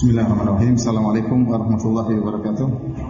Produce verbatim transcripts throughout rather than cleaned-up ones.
Bismillahirrahmanirrahim. Assalamualaikum warahmatullahi wabarakatuh.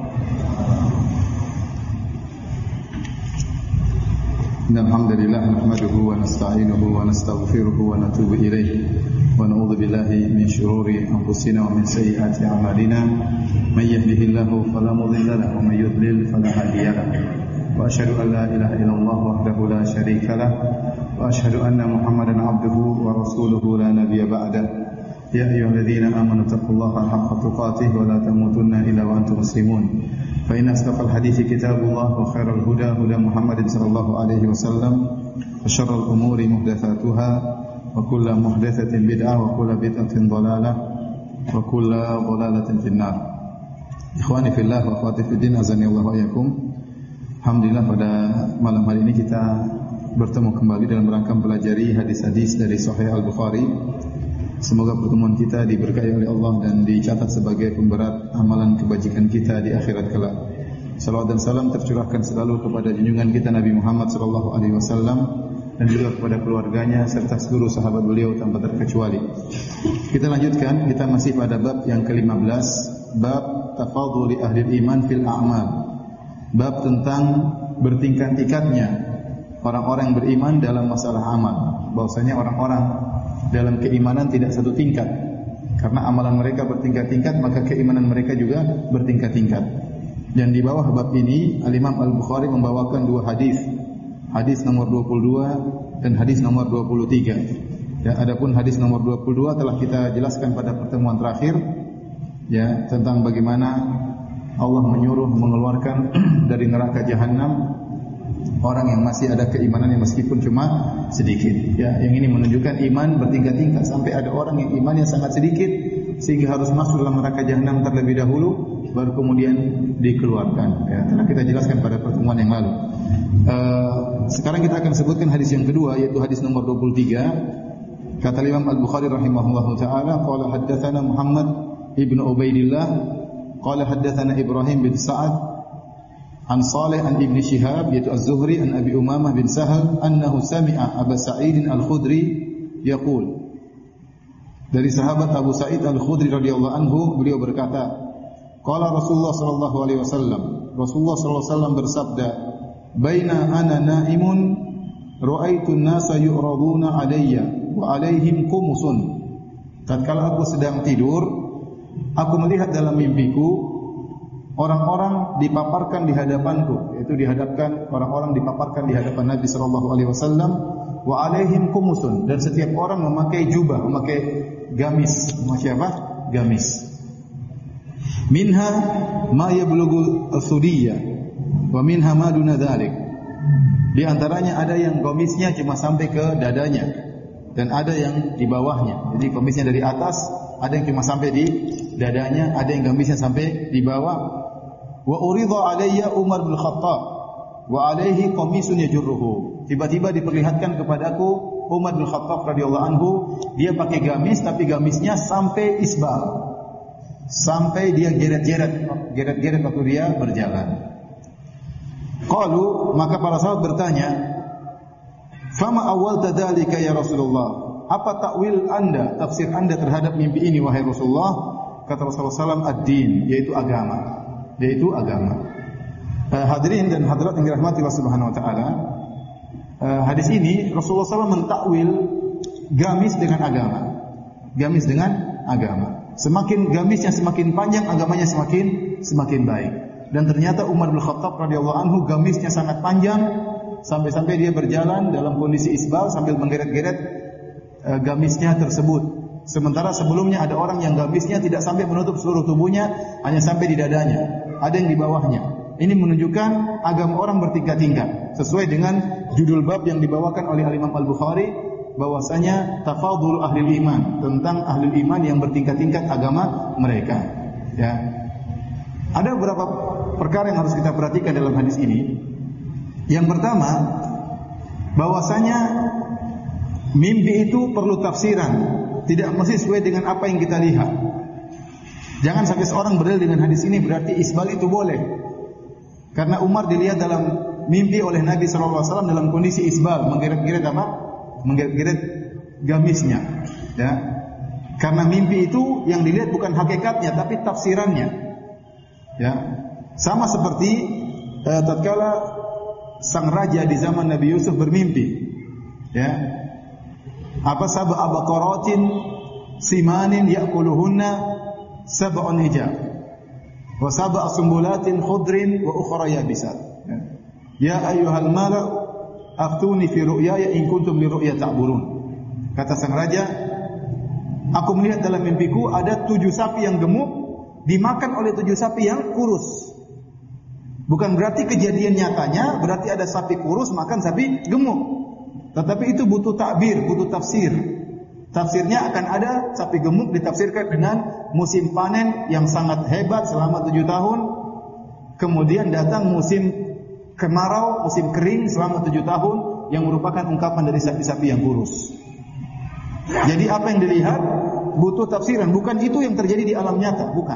Innal hamdalillah nahmaduhu wa nasta'inuhu wa nastaghfiruhu wa natubu ilayh wa na'udzu billahi min shururi anfusina wa min sayyiati a'malina. May yahdihillahu fala mudilla lahu wa may yudlil fala hadiya lahu. Wa asyhadu an la ilaha illallah wahdahu la syarika lah wa asyhadu anna Muhammadan 'abduhu wa rasuluhu la nabiyya ba'dahu. Ya ayyuhalladzina amanu taqullaha haqqa tuqatih wa la tamutunna illa wa antum muslimun. Fa inna asdaqal hadithi kitabullah wa khairal huda huda Muhammadin sallallahu alaihi wasallam wa syarrul umuri muhdatsatuha wa kullu muhdatsatin bid'ah wa kullu bid'atin dhalalah wa kullu dhalalatin finnar. Ikhwani fillah wa akhwati fiddin, azani Allah wa iyyakum. Alhamdulillah pada malam hari ini kita bertemu kembali dalam rangka mempelajari hadis-hadis dari Sahih Al-Bukhari. Semoga pertemuan kita diberkahi oleh Allah dan dicatat sebagai pemberat amalan kebajikan kita di akhirat kelak. Salawat dan salam tercurahkan selalu kepada junjungan kita Nabi Muhammad sallallahu alaihi wasallam dan juga kepada keluarganya serta seluruh sahabat beliau tanpa terkecuali. Kita lanjutkan, kita masih pada bab yang kelima belas, bab tafadhuli ahli iman fil a'mal. Bab tentang bertingkat-tingkatnya orang-orang yang beriman dalam masalah amal. Bahwasanya orang-orang dalam keimanan tidak satu tingkat. Karena amalan mereka bertingkat-tingkat, maka keimanan mereka juga bertingkat-tingkat. Dan di bawah bab ini Al-Imam Al-Bukhari membawakan dua hadis. Hadis nomor dua puluh dua dan hadis nomor dua puluh tiga. Ya, adapun hadis nomor dua puluh dua telah kita jelaskan pada pertemuan terakhir, ya, tentang bagaimana Allah menyuruh mengeluarkan dari neraka jahanam orang yang masih ada keimanannya meskipun cuma sedikit. Ya, yang ini menunjukkan iman bertingkat-tingkat sampai ada orang yang imannya sangat sedikit sehingga harus masuk dalam neraka jahanam terlebih dahulu baru kemudian dikeluarkan. Ya, telah kita jelaskan pada pertemuan yang lalu. Uh, sekarang kita akan sebutkan hadis yang kedua, yaitu hadis nomor dua puluh tiga. Kata Imam Al-Bukhari rahimahullahu taala, qala haddatsana Muhammad ibnu Ubaidillah qala haddatsana Ibrahim bin Sa'ad an Salih an Ibn Shihab yaitu Az-Zuhri an Abi Umamah bin Sahal annahu sami'a Abu Sa'id Al-Khudri yaqul. Dari sahabat Abu Sa'id Al-Khudri radhiyallahu anhu, beliau berkata, qala Rasulullah sallallahu alaihi wasallam, Rasulullah sallallahu alaihi wasallam bersabda, baina ana naimun ra'aitu an-nasa yu'raduna 'alayya wa 'alaihim qumusun. Tatkala aku sedang tidur, aku melihat dalam mimpiku orang-orang dipaparkan di hadapanku, yaitu dihadapkan orang-orang dipaparkan di hadapan Nabi sallallahu alaihi wasallam, wa alaihim qumusun, dan setiap orang memakai jubah, memakai gamis. Memakai apa? Gamis. Minha ma yablughu as-sudiyya wa minha ma duna dzalik. Di antaranya ada yang gamisnya cuma sampai ke dadanya dan ada yang di bawahnya. Jadi gamisnya dari atas, ada yang cuma sampai di dadanya, ada yang gamisnya sampai di bawah. Wa urida alayya Umar bin Khattab wa alaihi qamisun yajruhu. Tiba-tiba diperlihatkan kepadaku Umar bin Khattab radhiyallahu anhu, dia pakai gamis tapi gamisnya sampai isbal. Sampai dia geret-geret, geret-geret waktu dia berjalan. Qalu, maka para sahabat bertanya, "Fama awwalta dzalika ya Rasulullah?" Apa takwil Anda, tafsir Anda terhadap mimpi ini wahai Rasulullah? Kata Rasulullah sallallahu alaihi wasallam, ad-din, yaitu agama. Yaitu agama. Uh, hadirin dan hadirat yang dirahmati Allah Subhanahu wa taala, uh, hadis ini Rasulullah sallallahu alaihi wasallam mentakwil gamis dengan agama. Gamis dengan agama. Semakin gamisnya semakin panjang, agamanya semakin semakin baik. Dan ternyata Umar bin Khattab radhiyallahu anhu gamisnya sangat panjang sampai-sampai dia berjalan dalam kondisi isbal sambil menggeret-geret uh, gamisnya tersebut. Sementara sebelumnya ada orang yang gamisnya tidak sampai menutup seluruh tubuhnya, hanya sampai di dadanya. Ada yang di bawahnya. Ini menunjukkan agama orang bertingkat-tingkat. Sesuai dengan judul bab yang dibawakan oleh Al-Imam Al-Bukhari, bahwasanya tafadhul ahli iman, tentang ahli iman yang bertingkat-tingkat agama mereka. Ya. Ada beberapa perkara yang harus kita perhatikan dalam hadis ini. Yang pertama, bahwasanya mimpi itu perlu tafsiran. Tidak mesti sesuai dengan apa yang kita lihat. Jangan sampai seorang berdalil dengan hadis ini berarti isbal itu boleh. Karena Umar dilihat dalam mimpi oleh Nabi sallallahu alaihi wasallam dalam kondisi isbal, menggeret-geret apa? Menggeret-geret gamisnya. Ya. Karena mimpi itu yang dilihat bukan hakikatnya tapi tafsirannya. Ya. Sama seperti eh, tatkala sang raja di zaman Nabi Yusuf bermimpi. Ya. Apa sab'a baqaratin simanin ya'kuluhunna sab'un hijab. Wa sab'a sumbulatin khudrin wa ukhra yabisat. Ya, ya ayyuhal mala' aftuni fi ru'yaya in kuntum li ru'ya ta'burun. Kata sang raja, aku melihat dalam mimpiku ada tujuh sapi yang gemuk dimakan oleh tujuh sapi yang kurus. Bukan berarti kejadian nyatanya berarti ada sapi kurus makan sapi gemuk. Tetapi itu butuh takbir, butuh tafsir. Tafsirnya akan ada sapi gemuk ditafsirkan dengan musim panen yang sangat hebat selama tujuh tahun. Kemudian datang musim kemarau, musim kering selama tujuh tahun yang merupakan ungkapan dari sapi-sapi yang kurus. Jadi apa yang dilihat butuh tafsiran, bukan itu yang terjadi di alam nyata, bukan.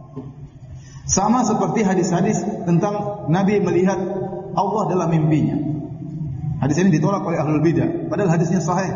Sama seperti hadis-hadis tentang Nabi melihat Allah dalam mimpinya. Hadis ini ditolak oleh ahlul bidah, padahal hadisnya sahih.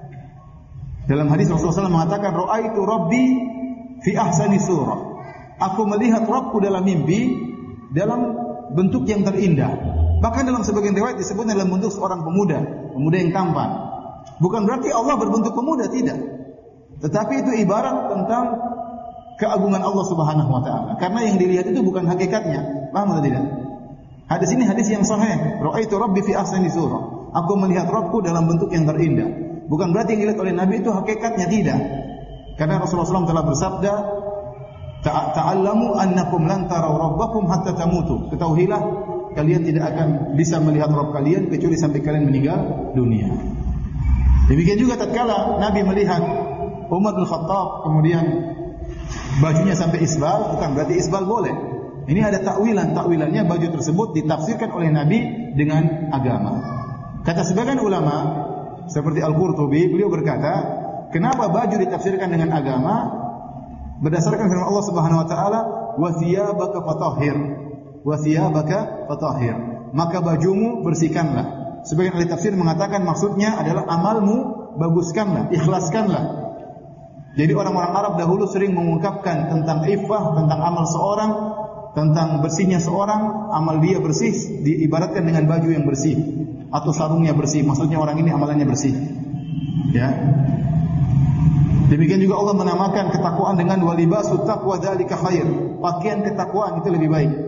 Dalam hadis Rasulullah shallallahu alaihi wasallam mengatakan, "Ra'aitu Rabbi fi ahsani surah." Aku melihat Rabbku dalam mimpi dalam bentuk yang terindah. Bahkan dalam sebagian riwayat disebut dalam bentuk seorang pemuda, pemuda yang tampan. Bukan berarti Allah berbentuk pemuda, tidak. Tetapi itu ibarat tentang keagungan Allah Subhanahu wa taala. Karena yang dilihat itu bukan hakikatnya. Paham atau tidak? Hadis ini hadis yang sahih. Ra'aitu Rabbi fi ahsani surah. Aku melihat Rabbku dalam bentuk yang terindah. Bukan berarti yang dilihat oleh Nabi itu hakikatnya, tidak. Karena Rasulullah shallallahu alaihi wasallam telah bersabda, "Ta'allamu annakum lan taraw rabbakum hatta tamutu." Ketahuilah kalian tidak akan bisa melihat Rabb kalian kecuali sampai kalian meninggal dunia. Demikian juga tatkala Nabi melihat Umar bin Khattab kemudian bajunya sampai isbal, bukan berarti isbal boleh. Ini ada takwilan, takwilannya baju tersebut ditafsirkan oleh Nabi dengan agama. Kata sebagian ulama seperti Al-Qurtubi, beliau berkata, kenapa baju ditafsirkan dengan agama? Berdasarkan firman Allah Subhanahu wa taala, "Wa thiyabaka fatahhir." Wa thiyabaka fatahhir. Maka bajumu bersihkanlah. Sebagian ahli tafsir mengatakan maksudnya adalah amalmu baguskanlah, ikhlaskanlah. Jadi orang-orang Arab dahulu sering mengungkapkan tentang iffah, tentang amal seorang, tentang bersihnya seorang, amal dia bersih diibaratkan dengan baju yang bersih atau sarungnya bersih. Maksudnya orang ini amalannya bersih. Ya. Demikian juga Allah menamakan ketakwaan dengan walibasut taqwa dzalika khair. Pakaian ketakwaan itu lebih baik.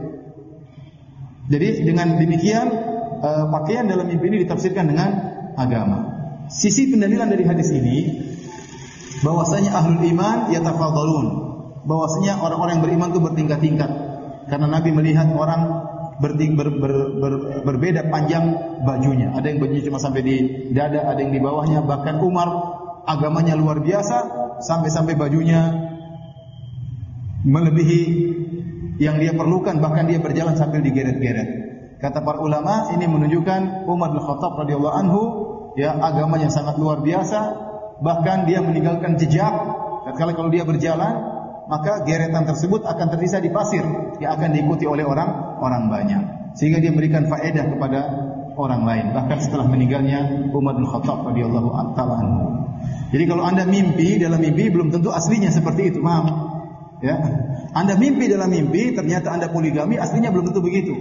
Jadi dengan demikian uh, pakaian dalam mimpi ini ditafsirkan dengan agama. Sisi pendalilan dari hadis ini bahwasanya ahlul iman yatafadhalun. Bahwasanya orang-orang yang beriman itu bertingkat-tingkat. Karena Nabi melihat orang ber, ber, ber, ber, berbeda panjang bajunya. Ada yang bajunya cuma sampai di dada, ada yang di bawahnya. Bahkan Umar agamanya luar biasa sampai-sampai bajunya melebihi yang dia perlukan, bahkan dia berjalan sambil digeret-geret. Kata para ulama, ini menunjukkan Umar bin Khattab radhiyallahu anhu ya agamanya sangat luar biasa, bahkan dia meninggalkan jejak. Tatkala kalau dia berjalan, maka geretan tersebut akan tersisa di pasir yang akan diikuti oleh orang orang banyak, sehingga dia memberikan faedah kepada orang lain. Bahkan setelah meninggalnya Umar bin Khattab radhiyallahu anhu. Jadi kalau Anda mimpi dalam mimpi belum tentu aslinya seperti itu, paham? Ya. Anda mimpi dalam mimpi ternyata Anda poligami, aslinya belum tentu begitu.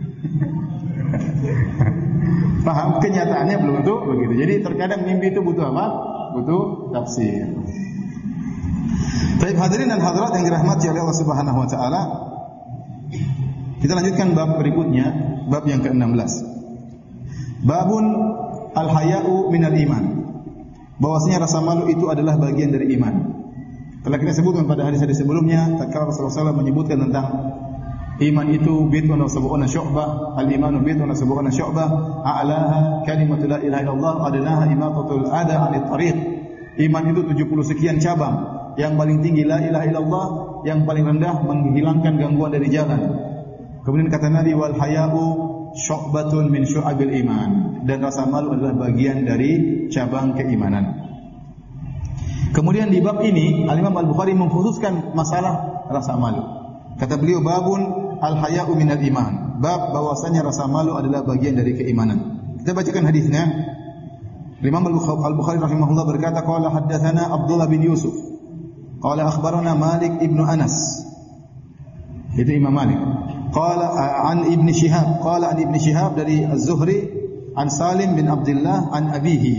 Paham? Kenyataannya belum tentu begitu. Jadi terkadang mimpi itu butuh apa? Butuh tafsir. Baik hadirin dan hadirat yang dirahmati oleh Allah Subhanahu wa taala. Kita lanjutkan bab berikutnya, bab yang keenam belas. Babun al-haya'u minal iman. Bahwasanya rasa malu itu adalah bagian dari iman. Telah kita sebutkan pada hadis-hadis sebelumnya, tatkala Rasulullah shallallahu alaihi wasallam menyebutkan tentang iman itu bid'un wa sab'una syu'bah, al-imanu bid'un wa sab'una syu'bah, a'laha kalimatu la ilaha illallah, adnaha imatatul adha 'anil tariq. Iman itu tujuh puluh sekian cabang. Yang paling tinggi la ilaha illallah, yang paling rendah menghilangkan gangguan dari jalan. Kemudian kata Nabi, wal haya'u syu'batun min syu'abil iman. Dan rasa malu adalah bagian dari cabang keimanan. Kemudian di bab ini Al-Imam Al-Bukhari mengkhususkan masalah rasa malu. Kata beliau, babun al-haya'u minal iman. Bab bahwasanya rasa malu adalah bagian dari keimanan. Kita bacakan hadisnya. Imam Al-Bukhari rahimahullah berkata, qala haddatsana Abdullah bin Yusuf. Qala akhbarana Malik ibnu Anas. Itu Imam Malik. Qala an Ibn Shihab, qala an Ibn Shihab dari Az-Zuhri an Salim bin Abdullah an abihi.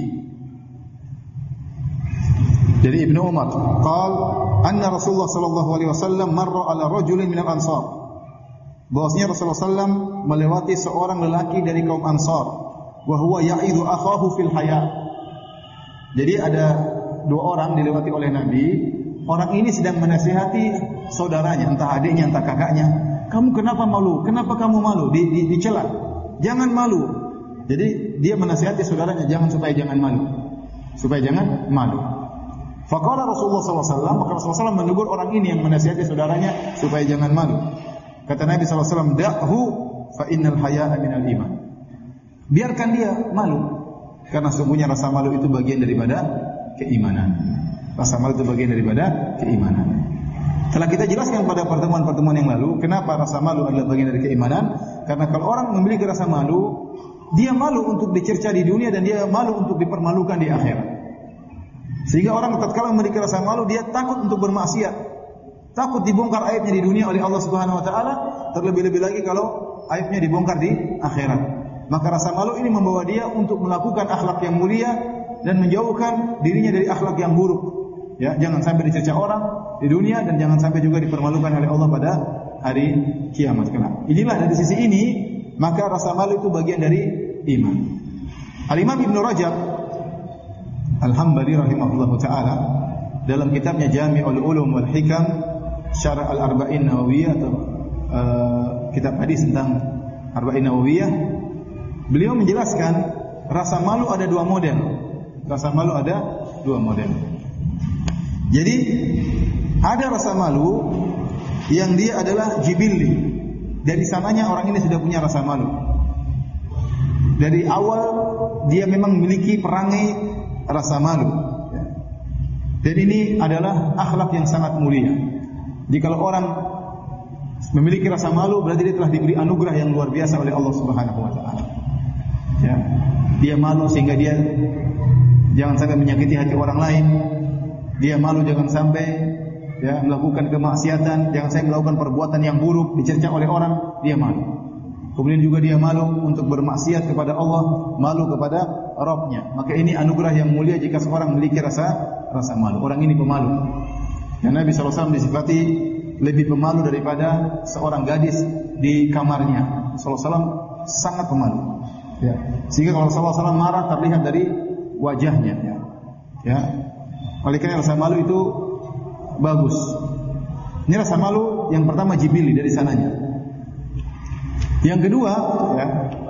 Dari Ibnu Umar, qala anna Rasulullah sallallahu alaihi wasallam marra ala rajulin min al-Ansar. Bahwasanya Rasulullah sallallahu alaihi wasallam melewati seorang lelaki dari kaum Ansar, wa huwa ya'idhu akhahu fil haya. Jadi ada dua orang dilewati oleh Nabi. Orang ini sedang menasihati saudaranya, entah adiknya, entah kakaknya. Kamu kenapa malu? Kenapa kamu malu? Di, di, dicela. Jangan malu. Jadi dia menasihati saudaranya, jangan supaya jangan malu. Supaya jangan malu. Faqala Rasulullah sallallahu alaihi wasallam, maka Rasulullah sallallahu alaihi wasallam menegur orang ini yang menasihati saudaranya supaya jangan malu. Kata Nabi sallallahu alaihi wasallam, "Da'hu fa innal haya'a minal iman." Biarkan dia malu, karena sungguhnya rasa malu itu bagian daripada keimanan. Rasa malu itu bagian daripada keimanan. Telah kita jelaskan pada pertemuan-pertemuan yang lalu, kenapa rasa malu adalah bagian dari keimanan? Karena kalau orang memiliki rasa malu, dia malu untuk dicerca di dunia dan dia malu untuk dipermalukan di akhirat. Sehingga orang tatkala memiliki rasa malu, dia takut untuk bermaksiat, takut dibongkar aibnya di dunia oleh Allah Subhanahu wa taala, terlebih-lebih lagi kalau aibnya dibongkar di akhirat. Maka rasa malu ini membawa dia untuk melakukan akhlak yang mulia dan menjauhkan dirinya dari akhlak yang buruk. Ya, jangan sampai dicerca orang di dunia dan jangan sampai juga dipermalukan oleh Allah pada hari kiamat kelak. Inilah dari sisi ini, maka rasa malu itu bagian dari iman. Al-Imam Ibnu Rajab Al-Hambali rahimahullahu taala dalam kitabnya Jami'ul Ulum wal Hikam Syarah Al-Arba'in Nawawiyah atau uh, kitab hadis tentang Arba'in Nawawiyah, beliau menjelaskan rasa malu ada dua model. Rasa malu ada dua model. Jadi ada rasa malu yang dia adalah jibilli. Dari sananya orang ini sudah punya rasa malu. Dari awal dia memang memiliki perangai rasa malu. Dan ini adalah akhlak yang sangat mulia. Jadi kalau orang memiliki rasa malu, berarti dia telah diberi anugerah yang luar biasa oleh Allah Subhanahu wa taala. Ya. Dia malu sehingga dia jangan sampai menyakiti hati orang lain. Dia malu jangan sampai ya melakukan kemaksiatan, jangan sampai melakukan perbuatan yang buruk, dicerca oleh orang, dia malu. Kemudian juga dia malu untuk bermaksiat kepada Allah, malu kepada Rabb-Nya. Maka ini anugerah yang mulia jika seorang memiliki rasa rasa malu. Orang ini pemalu. Dan Nabi sallallahu alaihi wasallam disifati lebih pemalu daripada seorang gadis di kamarnya. Sallallahu alaihi wasallam sangat pemalu. Ya. Sehingga kalau sallallahu alaihi wasallam marah terlihat dari wajahnya. Ya. Ya. Oleh karena rasa malu itu bagus. Ini rasa malu yang pertama jibili dari sananya. Yang kedua, ya,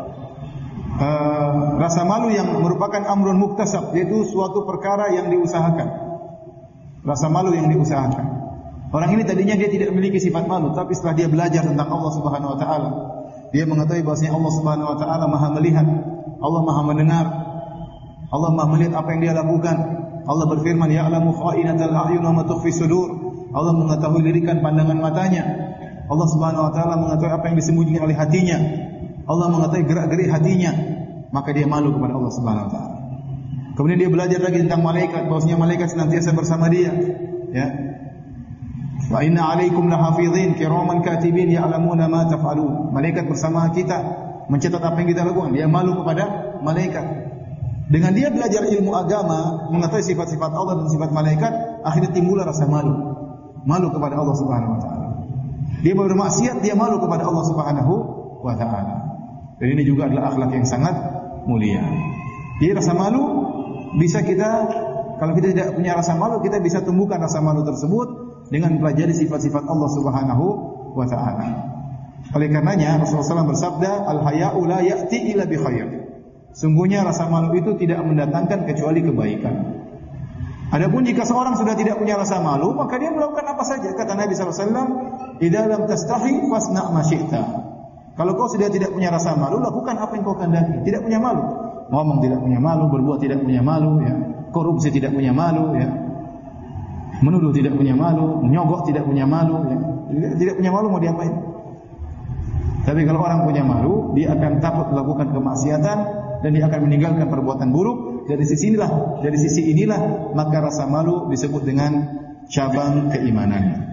uh, rasa malu yang merupakan amrun muktasab, yaitu suatu perkara yang diusahakan. Rasa malu yang diusahakan. Orang ini tadinya dia tidak memiliki sifat malu, tapi setelah dia belajar tentang Allah Subhanahu wa taala, dia mengetahui bahwasanya Allah Subhanahu wa taala Maha melihat, Allah Maha mendengar, Allah Maha melihat apa yang dia lakukan. Allah berfirman, ya'lamu kha'inatal a'yun wa ma tukhfi sudur. Allah mengetahui lirikan pandangan matanya. Allah Subhanahu wa taala mengetahui apa yang disembunyikan oleh hatinya. Allah mengetahui gerak-gerik hatinya. Maka dia malu kepada Allah Subhanahu wa taala. Kemudian dia belajar lagi tentang malaikat, bahwasanya malaikat senantiasa bersama dia. Ya. Wa inna 'alaikum lahafizin kiraman katibin ya'lamuna ma taf'alun. Malaikat bersama kita mencatat apa yang kita lakukan. Dia malu kepada malaikat. Dengan dia belajar ilmu agama, mengetahui sifat-sifat Allah dan sifat malaikat, akhirnya timbullah rasa malu. Malu kepada Allah Subhanahu wa taala. Dia bermaksiat, dia malu kepada Allah Subhanahu wa taala. Dan ini juga adalah akhlak yang sangat mulia. Jadi rasa malu bisa kita, kalau kita tidak punya rasa malu, kita bisa tumbuhkan rasa malu tersebut dengan mempelajari sifat-sifat Allah Subhanahu wa taala. Oleh karenanya Rasulullah sallallahu alaihi wasallam bersabda, "Al-haya'u la ya'ti illa bi khair." Sungguhnya rasa malu itu tidak mendatangkan kecuali kebaikan. Adapun jika seorang sudah tidak punya rasa malu, maka dia melakukan apa saja. Kata Nabi sallallahu alaihi wasallam, "Idza lam tastahi fasna' ma syi'ta." Kalau kau sudah tidak punya rasa malu, lakukan apa yang kau kehendaki. Tidak punya malu, ngomong tidak punya malu, berbuat tidak punya malu, ya. Korupsi tidak punya malu, ya. Menuduh tidak punya malu, menyogok tidak punya malu, ya. Tidak punya malu mau diapain? Tapi kalau orang punya malu, dia akan takut melakukan kemaksiatan dan dia akan meninggalkan perbuatan buruk. Dari sisi inilah, dari sisi inilah maka rasa malu disebut dengan cabang keimanan.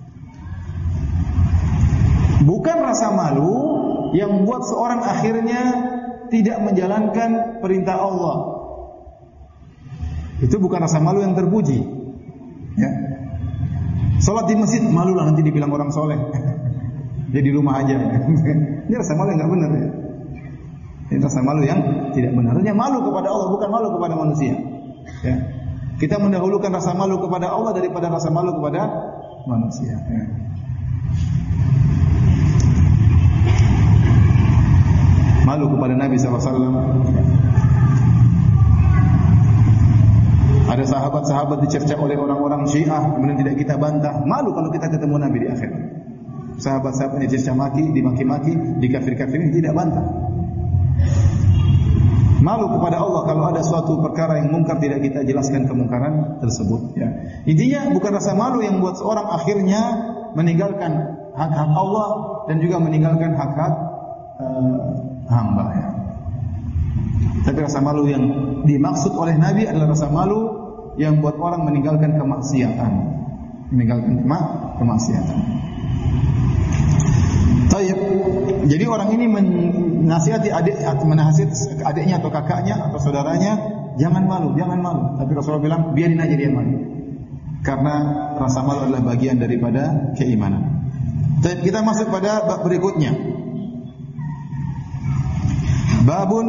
Bukan rasa malu yang membuat seorang akhirnya tidak menjalankan perintah Allah. Itu bukan rasa malu yang terpuji. Ya. Salat di masjid, malulah nanti dibilang orang soleh. Dia di rumah aja. Ini rasa malu yang enggak benar ya. Ini rasa malu yang tidak benar. Artinya malu kepada Allah, bukan malu kepada manusia. Ya. Kita mendahulukan rasa malu kepada Allah daripada rasa malu kepada manusia. Ya. Malu kepada Nabi sallallahu alaihi wasallam. Ada sahabat-sahabat dicerca oleh orang-orang Syiah, kemudian tidak kita bantah. Malu kalau kita ketemu Nabi di akhirat. Sahabat-sahabat yang dicerca maki, dimaki-maki, dikafir-kafirin, tidak bantah. Malu kepada Allah kalau ada suatu perkara yang mungkar tidak kita jelaskan kemungkaran tersebut. Ya. Intinya bukan rasa malu yang membuat seorang akhirnya meninggalkan hak-hak Allah dan juga meninggalkan hak-hak uh, hamba. Ya. Tapi rasa malu yang dimaksud oleh Nabi adalah rasa malu yang membuat orang meninggalkan kemaksiatan, meninggalkan kemaksiatan. Tayyib. Jadi orang ini menasihati adik, menasihati adiknya atau kakaknya atau saudaranya, jangan malu, jangan malu. Tapi Rasulullah bilang, biarin aja dia malu. Karena rasa malu adalah bagian daripada keimanan. Tayyib, kita masuk pada bab berikutnya. Babun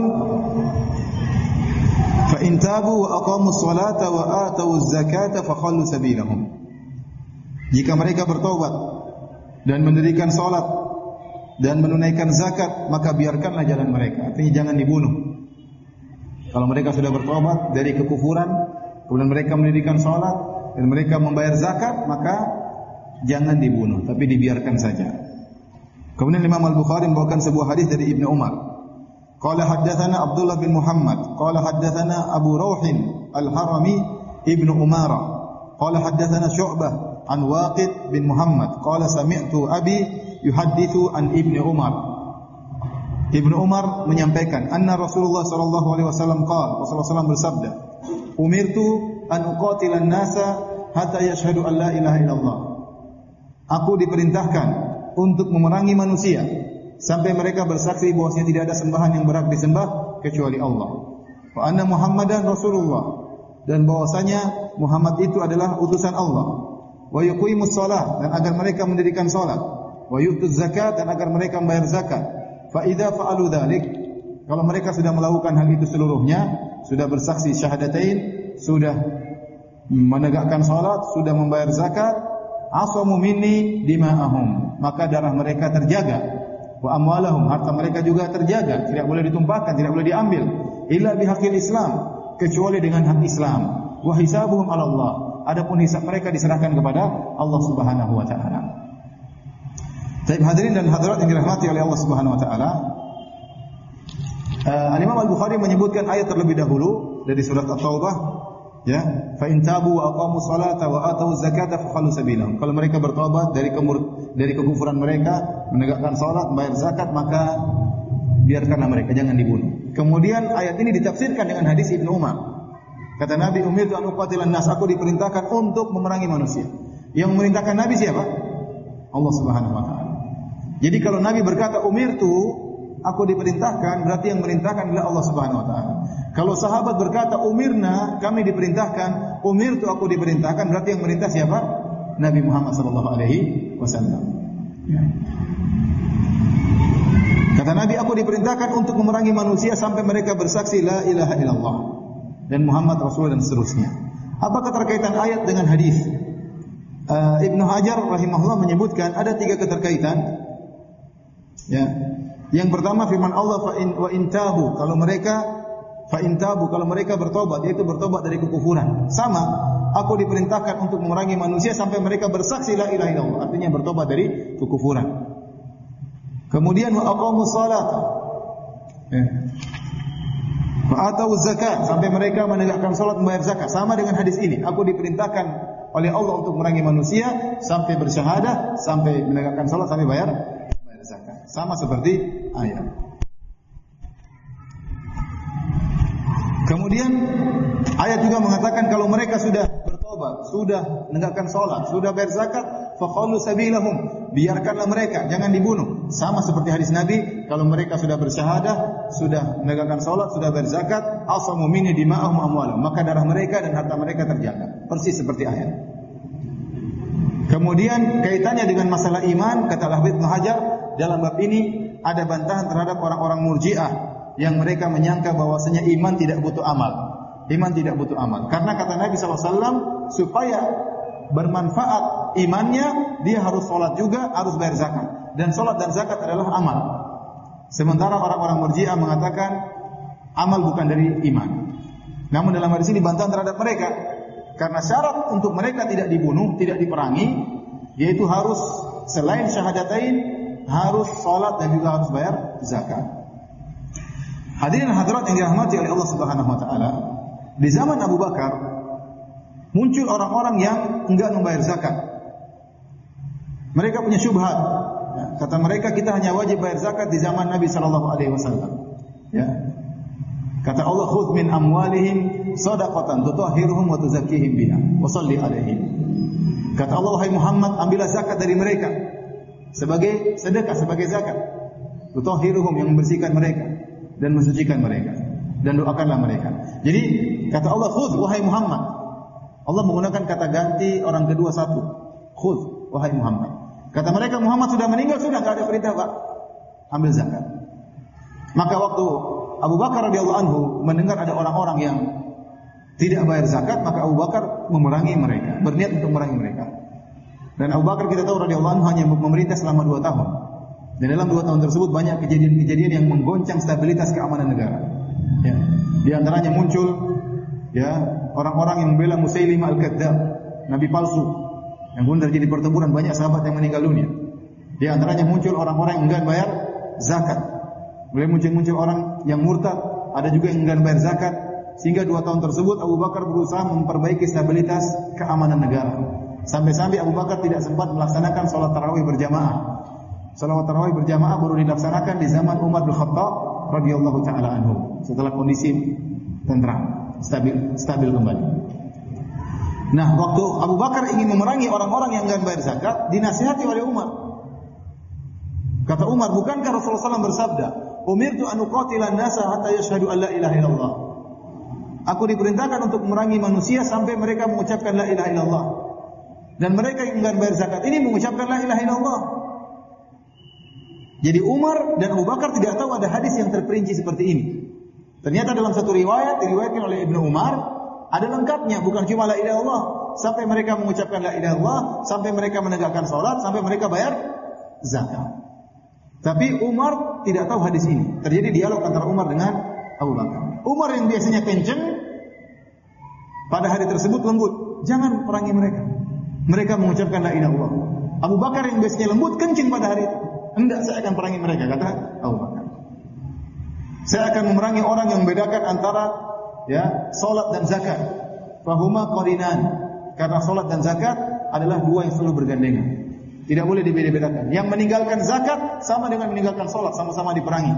fa in tabu wa aqamus salata wa atawuz zakata fa khallu sabilahum. Jika mereka bertobat dan mendirikan salat dan menunaikan zakat, maka biarkanlah jalan mereka. Artinya jangan dibunuh. Kalau mereka sudah bertobat dari kekufuran, kemudian mereka mendirikan salat dan mereka membayar zakat, maka jangan dibunuh, tapi dibiarkan saja. Kemudian Imam Al-Bukhari membawakan sebuah hadis dari Ibnu Umar. Qala haddatsana Abdullah bin Muhammad, qala haddatsana Abu Rauhin Al-Harami Ibnu Umara, qala haddatsana Syu'bah an Waqid bin Muhammad, qala sami'tu abi yuhadditsu an Ibnu Umar. Ibnu Umar menyampaikan, anna Rasulullah sallallahu alaihi wasallam qala, Rasulullah sallallahu alaihi wasallam bersabda, umirtu an uqatilan nasa hatta yashhadu an la ilaha illallah. Aku diperintahkan untuk memerangi manusia sampai mereka bersaksi bahwasanya tidak ada sembahan yang berhak disembah kecuali Allah. Wa anna Muhammadan Rasulullah, dan bahwasanya Muhammad itu adalah utusan Allah. Wa yuqimus shalah, dan agar mereka mendirikan salat. Wa yutuz zakat, dan agar mereka membayar zakat. Fa idza fa'alu dzalik, kalau mereka sudah melakukan hal itu seluruhnya, sudah bersaksi syahadatain, sudah menegakkan salat, sudah membayar zakat, asamu minni dima'ahum, maka darah mereka terjaga. Wa amwalahum, harta mereka juga terjaga, tidak boleh ditumpahkan, tidak boleh diambil. Illa bihaqqil Islam, kecuali dengan hak Islam. Wa hisabuhum 'ala Allah, adapun hisab mereka diserahkan kepada Allah Subhanahu wa taala. Baik hadirin dan hadirat yang dirahmati oleh Allah Subhanahu wa taala. Uh, Al-Imam Al-Bukhari menyebutkan ayat terlebih dahulu dari surat At-Taubah, ya, fa in tabu wa aqamu salata wa atu zakata fa khallu sabilahum. Kalau mereka bertobat dari kemur, dari kekufuran mereka, menegakkan salat, bayar zakat, maka biarkanlah mereka, jangan dibunuh. Kemudian ayat ini ditafsirkan dengan hadis Ibnu Umar. Kata Nabi, umirtu an uqatilan nas, aku diperintahkan untuk memerangi manusia. Yang memerintahkan Nabi siapa? Allah Subhanahu wa taala. Jadi kalau Nabi berkata umirtu, aku diperintahkan, berarti yang memerintahkan adalah Allah Subhanahu wa taala. Kalau sahabat berkata umirna, kami diperintahkan, umirtu aku diperintahkan, berarti yang merintah siapa? Nabi Muhammad sallallahu alaihi wasallam. Ya. Kata Nabi, aku diperintahkan untuk memerangi manusia sampai mereka bersaksi la ilaha illallah dan Muhammad Rasul dan seterusnya. Apa keterkaitan ayat dengan hadis? Uh, Ibnu Hajar rahimahullah menyebutkan ada tiga keterkaitan. Ya. Yang pertama firman Allah fa in wa intahu, kalau mereka fa intabu, kalau mereka bertobat, yaitu bertobat dari kekufuran. Sama, aku diperintahkan untuk memerangi manusia sampai mereka bersaksi la ilaha illallah, artinya bertobat dari kekufuran. Kemudian wa aqamus salat. Ya. Wa atawuz zakat, sampai mereka menegakkan salat, membayar zakat. Sama dengan hadis ini, aku diperintahkan oleh Allah untuk memerangi manusia sampai bersyahadah, sampai menegakkan salat, sampai bayar bayar zakat. Sama seperti ayat. Kemudian ayat juga mengatakan kalau mereka sudah bertobat khutbah, sudah menegakkan salat, sudah bayar zakat, faqalu sabilahum, biarkanlah mereka, jangan dibunuh. Sama seperti hadis Nabi, kalau mereka sudah bersyahadah, sudah menegakkan salat, sudah bayar zakat, asamu minni dima'ahum amwalahum, maka darah mereka dan harta mereka terjaga. Persis seperti ayat. Kemudian kaitannya dengan masalah iman, kata Al-Hafidz Ibnu Hajar, dalam bab ini ada bantahan terhadap orang-orang Murji'ah yang mereka menyangka bahwasanya iman tidak butuh amal. Iman tidak butuh amal. Karena kata Nabi sallallahu alaihi wasallam, supaya bermanfaat imannya, dia harus sholat juga, harus bayar zakat. Dan sholat dan zakat adalah amal. Sementara orang-orang Murji'ah mengatakan amal bukan dari iman. Namun dalam hadis ini bantahan terhadap mereka. Karena syarat untuk mereka tidak dibunuh, tidak diperangi, yaitu harus selain syahadatain, harus sholat dan juga harus bayar zakat. Hadirin hadirat yang dirahmati oleh Allah Subhanahu wa taala, di zaman Abu Bakar muncul orang-orang yang enggak membayar zakat. Mereka punya syubhat. Ya, kata mereka kita hanya wajib bayar zakat di zaman Nabi sallallahu alaihi wasallam. Ya. Kata Allah, "Khudz min amwalihim shadaqatan tutahhiruhum wa tuzakkihim biha wa shalli alaihim." Kata Allah, wahai Muhammad, ambillah zakat dari mereka sebagai sedekah, sebagai zakat. Tutahhiruhum, yang membersihkan mereka dan mensucikan mereka, dan doakanlah mereka. Jadi kata Allah, khudz wahai Muhammad. Allah menggunakan kata ganti orang kedua satu. Khudz wahai Muhammad. Kata mereka Muhammad sudah meninggal, sudah enggak ada perintah Pak ambil zakat. Maka waktu Abu Bakar radhiyallahu anhu mendengar ada orang-orang yang tidak bayar zakat, maka Abu Bakar memerangi mereka, berniat untuk memerangi mereka. Dan Abu Bakar kita tahu radhiyallahu anhu hanya memerintah selama dua tahun. Dan dalam dua tahun tersebut banyak kejadian-kejadian yang menggoncang stabilitas keamanan negara. Ya. Di antaranya muncul ya orang-orang yang membela Musailimah al-Kadzdzab, nabi palsu, yang pun terjadi pertempuran, banyak sahabat yang meninggal dunia. Di antaranya muncul orang-orang yang enggan bayar zakat. Mulai muncul-muncul orang yang murtad, ada juga yang enggan bayar zakat, sehingga dua tahun tersebut Abu Bakar berusaha memperbaiki stabilitas keamanan negara. Sampai-sampai Abu Bakar tidak sempat melaksanakan salat tarawih berjamaah. Salat tarawih berjamaah baru dilaksanakan di zaman Umar bin Khattab radhiyallahu taala anhu, setelah kondisi tentram, stabil stabil kembali. Nah, waktu Abu Bakar ingin memerangi orang-orang yang enggan bayar zakat, dinasihati oleh Umar. Kata Umar, bukankah Rasulullah sallallahu alaihi wasallam bersabda, "Umirtu an uqatila an-nasa hatta yashhadu an la ilaha illallah." Aku diperintahkan untuk memerangi manusia sampai mereka mengucapkan la ilaha illallah. Dan mereka yang enggan bayar zakat ini mengucapkan la ilaha illallah. Jadi Umar dan Abu Bakar tidak tahu ada hadis yang terperinci seperti ini. Ternyata dalam satu riwayat diriwayatkan oleh Ibnu Umar ada lengkapnya, bukan cuma la ilaha illallah, sampai mereka mengucapkan la ilaha illallah, sampai mereka menegakkan salat, sampai mereka bayar zakat. Tapi Umar tidak tahu hadis ini. Terjadi dialog antara Umar dengan Abu Bakar. Umar yang biasanya kenceng pada hari tersebut lembut, jangan perangi mereka. Mereka mengucapkan la ilaha illallah. Abu Bakar yang biasanya lembut kenceng pada hari itu. Hendak saya akan perangi mereka, kata Abu Bakar. Saya akan memerangi orang yang membedakan antara ya salat dan zakat. Fahuma qarinan. Karena salat dan zakat adalah dua yang selalu bergandengan. Tidak boleh dibeda-bedakan. Yang meninggalkan zakat sama dengan meninggalkan salat, sama-sama diperangi.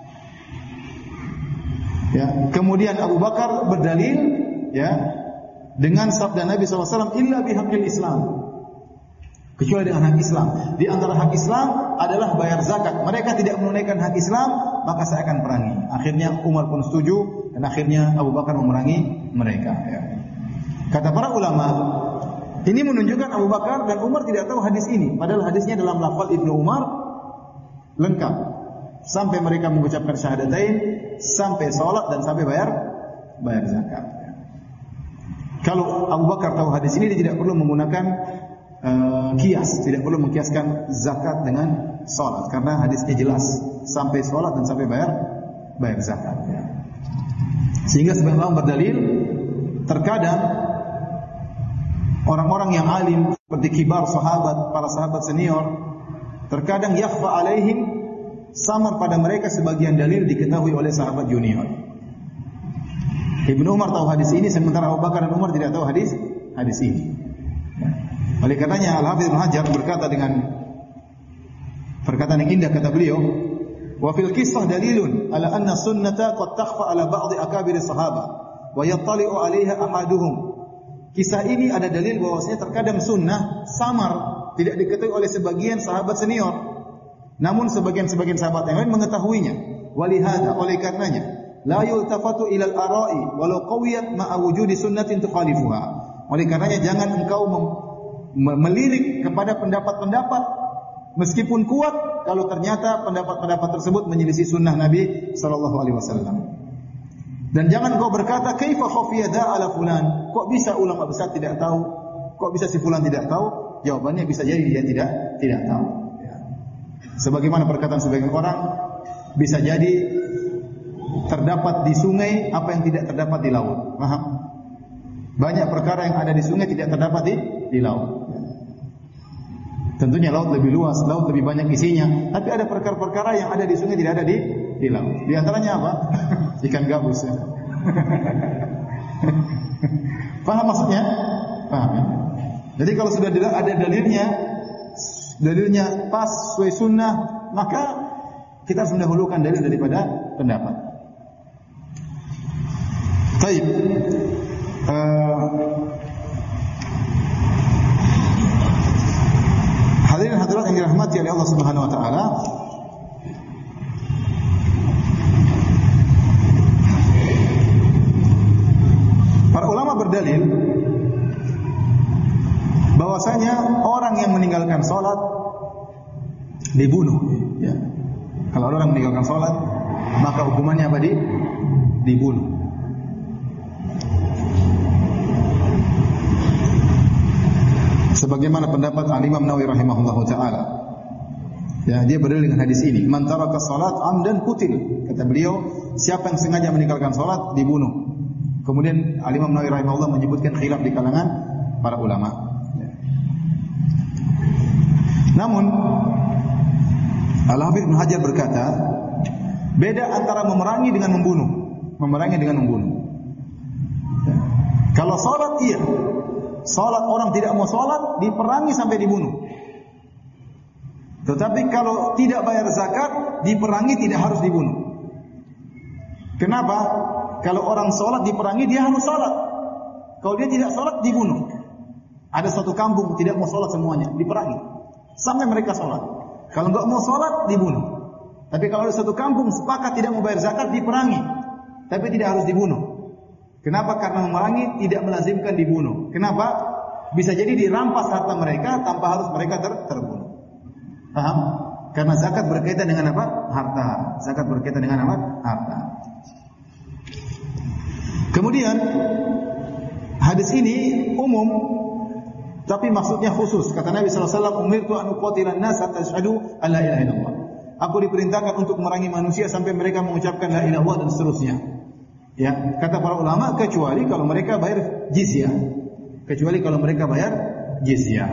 Ya, kemudian Abu Bakar berdalil ya dengan sabda Nabi sallallahu alaihi wasallam, "Illa bihaqqil Islam." Kecuali dengan hak Islam. Di antara hak Islam adalah bayar zakat. Mereka tidak menunaikan hak Islam, maka saya akan perangi. Akhirnya Umar pun setuju dan akhirnya Abu Bakar memerangi mereka. Ya. Kata para ulama, ini menunjukkan Abu Bakar dan Umar tidak tahu hadis ini. Padahal hadisnya dalam lafaz Ibnu Umar lengkap. Sampai mereka mengucapkan syahadatain, sampai salat dan sampai bayar bayar zakat. Kalau Abu Bakar tahu hadis ini, dia tidak perlu menggunakan uh, kias, tidak perlu mengkiaskan zakat dengan salat, karena hadisnya jelas sampai salat dan sampai bayar bayar zakat. Ya. Sehingga sebagian orang berdalil, terkadang orang-orang yang alim seperti kibar sahabat, para sahabat senior, terkadang yakhfa alaihim, samar pada mereka sebagian dalil diketahui oleh sahabat junior. Ibnu Umar tahu hadis ini, sementara Abu Bakar dan Umar tidak tahu hadis hadis ini. Oleh karenanya Al-Hafidz Ibnu Hajar berkata dengan perkataan yang indah, kata beliau, "Wa fil qissah dalilun ala anna sunnata qad takhfa ala ba'd akabir sahabah wa yattali'u 'alaiha ahaduhum Kisah ini ada dalil bahwasanya terkadang sunnah samar, tidak diketahui oleh sebagian sahabat senior. Namun sebagian-sebagian sahabat yang lain mengetahuinya. Walihada, oleh karenanya, la yultafatu ilal ara'i walau qawiyat ma'a wujudi sunnatin tukhalifuha. Oleh karenanya jangan engkau melirik kepada pendapat-pendapat meskipun kuat kalau ternyata pendapat-pendapat tersebut menyelisih sunnah Nabi sallallahu alaihi wasallam. Dan jangan kau berkata kaifa khafiya ala fulan. Kok bisa ulama besar tidak tahu? Kok bisa si fulan tidak tahu? Jawabannya bisa jadi dia tidak tidak tahu. Sebagaimana perkataan sebagian orang, bisa jadi terdapat di sungai apa yang tidak terdapat di laut. Paham? Banyak perkara yang ada di sungai tidak terdapat di di laut. Tentunya laut lebih luas, laut lebih banyak isinya, tapi ada perkara-perkara yang ada di sungai tidak ada di di laut. Di antaranya apa? Ikan gabus. Ya. Paham maksudnya? Paham ya? Jadi kalau sudah ada dalilnya, dalilnya pas sesuai sunnah, maka kita harus mendahulukan dalil daripada pendapat. Baik. Uh, hadirin hadirat yang dirahmati oleh Allah Subhanahu wa taala, para ulama berdalil bahwasanya orang yang meninggalkan salat dibunuh, ya. Kalau orang meninggalkan salat, maka hukumannya apa? Di dibunuh. Sebagaimana pendapat Al-Imam Nawawi rahimahullahu taala. Ya, dia berdalil dengan hadis ini, "Man taraka salat amdan qutil." Kata beliau, siapa yang sengaja meninggalkan salat dibunuh. Kemudian Al-Imam Nawawi rahimahullah menyebutkan khilaf di kalangan para ulama. Namun Al-Hafidz Ibnu Hajar berkata, beda antara memerangi dengan membunuh. Memerangi dengan membunuh. Ya. Kalau salat iya, salat orang tidak mau salat diperangi sampai dibunuh. Tetapi kalau tidak bayar zakat diperangi tidak harus dibunuh. Kenapa? Kalau orang salat diperangi dia harus salat. Kalau dia tidak salat dibunuh. Ada suatu kampung tidak mau salat semuanya, diperangi sampai mereka salat. Kalau enggak mau salat dibunuh. Tapi kalau ada satu kampung sepakat tidak mau bayar zakat diperangi, tapi tidak harus dibunuh. Kenapa? Karena memerangi tidak melazimkan dibunuh. Kenapa? Bisa jadi dirampas harta mereka tanpa harus mereka ter terbunuh. Paham? Karena zakat berkaitan dengan apa? Harta. Zakat berkaitan dengan apa? Harta. Kemudian hadis ini umum, tapi maksudnya khusus. Kata Nabi sallallahu alaihi wasallam, "Umirtu an uqatilan nas hatta yashhadu an la ilaha illallah." Aku diperintahkan untuk memerangi manusia sampai mereka mengucapkan la ilaha illallah dan seterusnya. Ya, kata para ulama kecuali kalau mereka bayar jizyah. Kecuali kalau mereka bayar jizyah.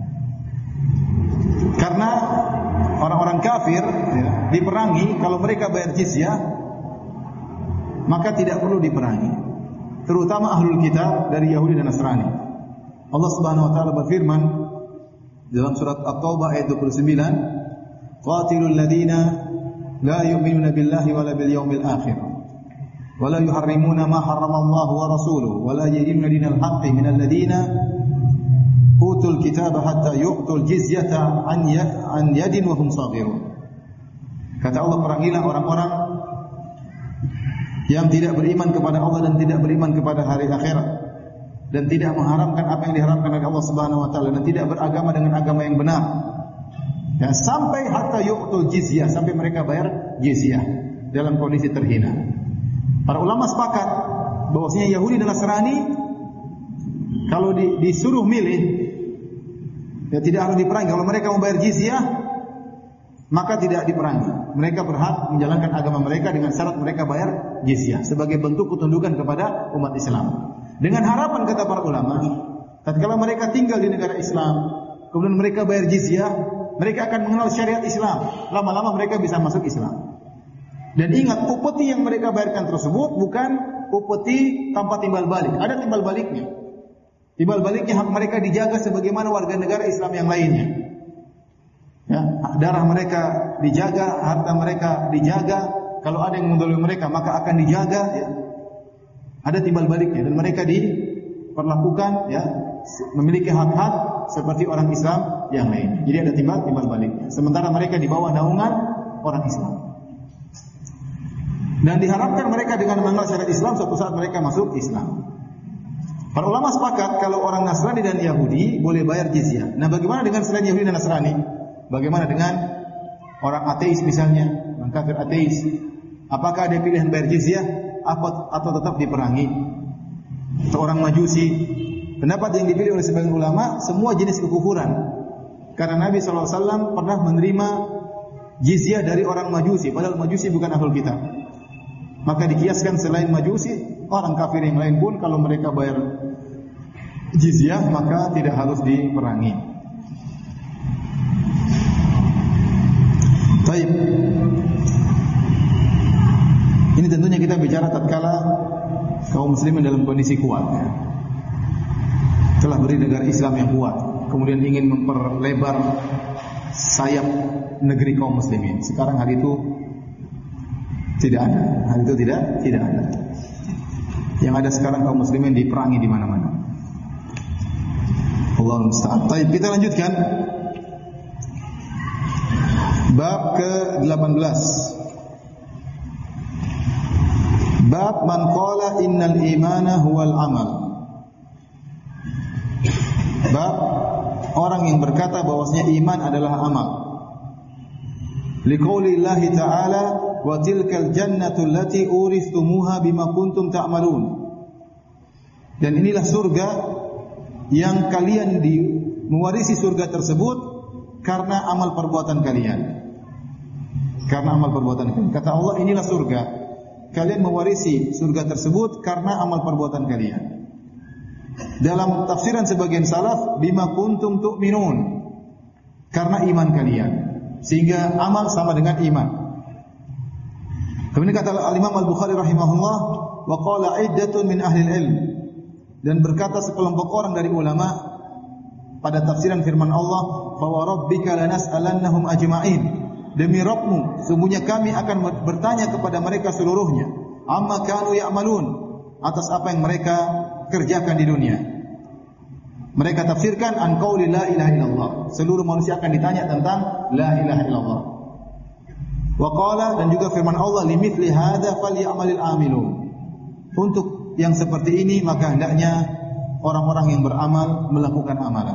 Karena orang-orang kafir ya, diperangi kalau mereka bayar jizyah, maka tidak perlu diperangi. Terutama ahlul kitab dari Yahudi dan Nasrani. Allah Subhanahu wa taala berfirman dalam surat At-Taubah ayat dua puluh sembilan, "Qatilul ladzina la yu'minuna billahi wala bil yaumil akhir, wa la yuharrimuna ma harramallahu wa rasuluhu, wa la yadinuna dinal haqqi minal ladzina utul kitaba hatta yu'tul jizyata an an yadin wa hum saghirun." Kata Allah, perangilah orang-orang yang tidak beriman kepada Allah dan tidak beriman kepada hari akhirat, dan tidak mengharamkan apa yang diharamkan oleh Allah Subhanahu wa taala, dan tidak beragama dengan agama yang benar. Ya, sampai hatta yu'tul jizyah, sampai mereka bayar jizyah dalam kondisi terhina. Para ulama sepakat bahwasanya Yahudi dan Nasrani kalau di, disuruh milih ya tidak harus diperangi. Kalau mereka membayar jizyah maka tidak diperangi. Mereka berhak menjalankan agama mereka dengan syarat mereka bayar jizyah sebagai bentuk ketundukan kepada umat Islam. Dengan harapan, kata para ulama, tatkala mereka tinggal di negara Islam, kemudian mereka bayar jizyah, mereka akan mengenal syariat Islam. Lama-lama mereka bisa masuk Islam. Dan ingat, upeti yang mereka bayarkan tersebut bukan upeti tanpa timbal balik. Ada timbal baliknya. Timbal baliknya hak mereka dijaga sebagaimana warga negara Islam yang lainnya. Ya, darah mereka dijaga, harta mereka dijaga. Kalau ada yang mendolimi mereka, maka akan dijaga. Ya. Ada timbal baliknya, dan mereka di diperlakukan ya, memiliki hak-hak seperti orang Islam yang lain. Jadi ada timbal timbal baliknya. Sementara mereka di bawah naungan orang Islam. Dan diharapkan mereka dengan mengenal syariat Islam suatu saat mereka masuk Islam. Para ulama sepakat kalau orang Nasrani dan Yahudi boleh bayar jizyah. Nah, bagaimana dengan selain Yahudi dan Nasrani? Bagaimana dengan orang ateis misalnya, orang kafir ateis? Apakah ada pilihan bayar jizyah atau tetap diperangi? Atau orang Majusi? Pendapat yang dipilih oleh sebagian ulama, semua jenis kekufuran. Karena Nabi shallallahu alaihi wasallam pernah menerima jizyah dari orang Majusi, padahal Majusi bukan ahlul kitab. Maka dikiaskan selain Majusi, orang kafir yang lain pun kalau mereka bayar jizyah maka tidak harus diperangi. Baik. Ini tentunya kita bicara tatkala kaum muslimin dalam kondisi kuat. Telah berdiri negara Islam yang kuat, kemudian ingin memperlebar sayap negeri kaum muslimin. Sekarang hal itu tidak ada. Hal itu tidak tidak ada. Yang ada sekarang kaum muslimin diperangi di mana-mana. Allahu musta'an. Baik, kita lanjutkan. Bab ke delapan belas. Bab man qala innal imana huwal amal. Bab orang yang berkata bahwasanya iman adalah amal. Liqaulillahi ta'ala wa tilkal jannatu allati uristumuha bima kuntum ta'malun. Dan inilah surga yang kalian di mewarisi surga tersebut karena amal perbuatan kalian. Karena amal perbuatan kalian. Kata Allah, inilah surga. Kalian mewarisi surga tersebut karena amal perbuatan kalian. Dalam tafsiran sebagian salaf, bima kuntum tu'minun, karena iman kalian. Sehingga amal sama dengan iman. Kemudian kata Al-Imam Al-Bukhari rahimahullah, wa qala iddatun min ahli ilm, dan berkata sekelompok orang dari ulama pada tafsiran firman Allah, fa wa rabbika lanas'alannahum ajma'in, demi Rabbmu sungguhnya kami akan bertanya kepada mereka seluruhnya, amma kanu ya'malun, atas apa yang mereka kerjakan di dunia. Mereka tafsirkan an qauli la ilaha illallah, seluruh manusia akan ditanya tentang la ilaha illallah. Wa qala, dan juga firman Allah, limithli hadza falyamalil amilun, untuk yang seperti ini maka hendaknya orang-orang yang beramal melakukan amalan.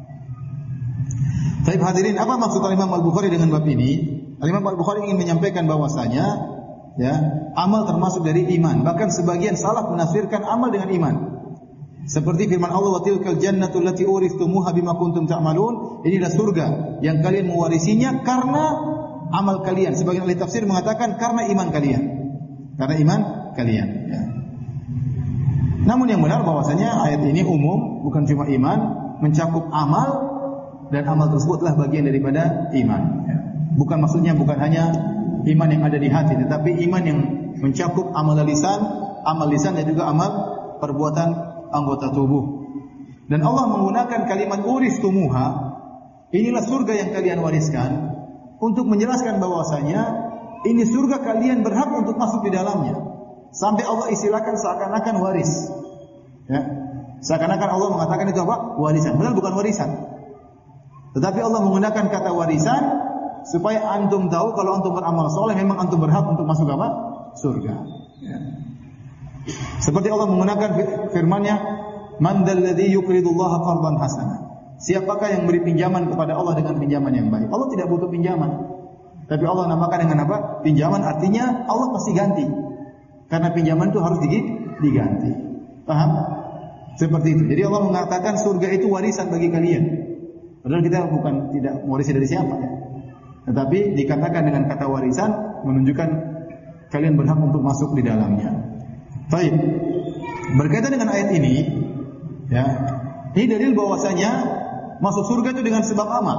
Baik hadirin, apa maksud Imam Al-Bukhari dengan bab ini? Imam Al-Bukhari ingin menyampaikan bahwasanya ya, amal termasuk dari iman. Bahkan sebagian salaf menafsirkan amal dengan iman. Seperti firman Allah, wa tilkal jannatu allati uristumuha bima kuntum ta'malun, inilah surga yang kalian mewarisinya karena amal kalian. Sebagian ahli tafsir mengatakan karena iman kalian. Karena iman kalian ya. Namun yang benar bahwasanya ayat ini umum, bukan cuma iman, mencakup amal, dan amal tersebutlah bagian daripada iman ya. Bukan maksudnya bukan hanya iman yang ada di hati, tetapi iman yang mencakup amal lisan, amal lisan dan juga amal perbuatan anggota tubuh. Dan Allah menggunakan kalimat uristumuha, inilah surga yang kalian wariskan, untuk menjelaskan bahwasanya ini surga kalian berhak untuk masuk di dalamnya. Sampai Allah istilahkan seakan-akan waris. Ya. Seakan-akan Allah mengatakan itu apa? Warisan. Benar bukan warisan. Tetapi Allah menggunakan kata warisan supaya antum tahu kalau antum beramal soleh memang antum berhak untuk masuk apa? Surga. Ya. Seperti Allah menggunakan firman-Nya, "Man dzalladzi yuqridullaha qardan hasana." Siapakah yang beri pinjaman kepada Allah dengan pinjaman yang baik? Allah tidak butuh pinjaman. Tapi Allah namakan dengan apa? Pinjaman, artinya Allah pasti ganti. Karena pinjaman itu harus diganti. Paham? Seperti itu. Jadi Allah mengatakan surga itu warisan bagi kalian. Padahal kita bukan tidak mewarisi dari siapa ya. Tetapi dikatakan dengan kata warisan menunjukkan kalian berhak untuk masuk di dalamnya. Baik. Berkaitan dengan ayat ini, ya, ini dalil bahwasanya masuk surga itu dengan sebab amal.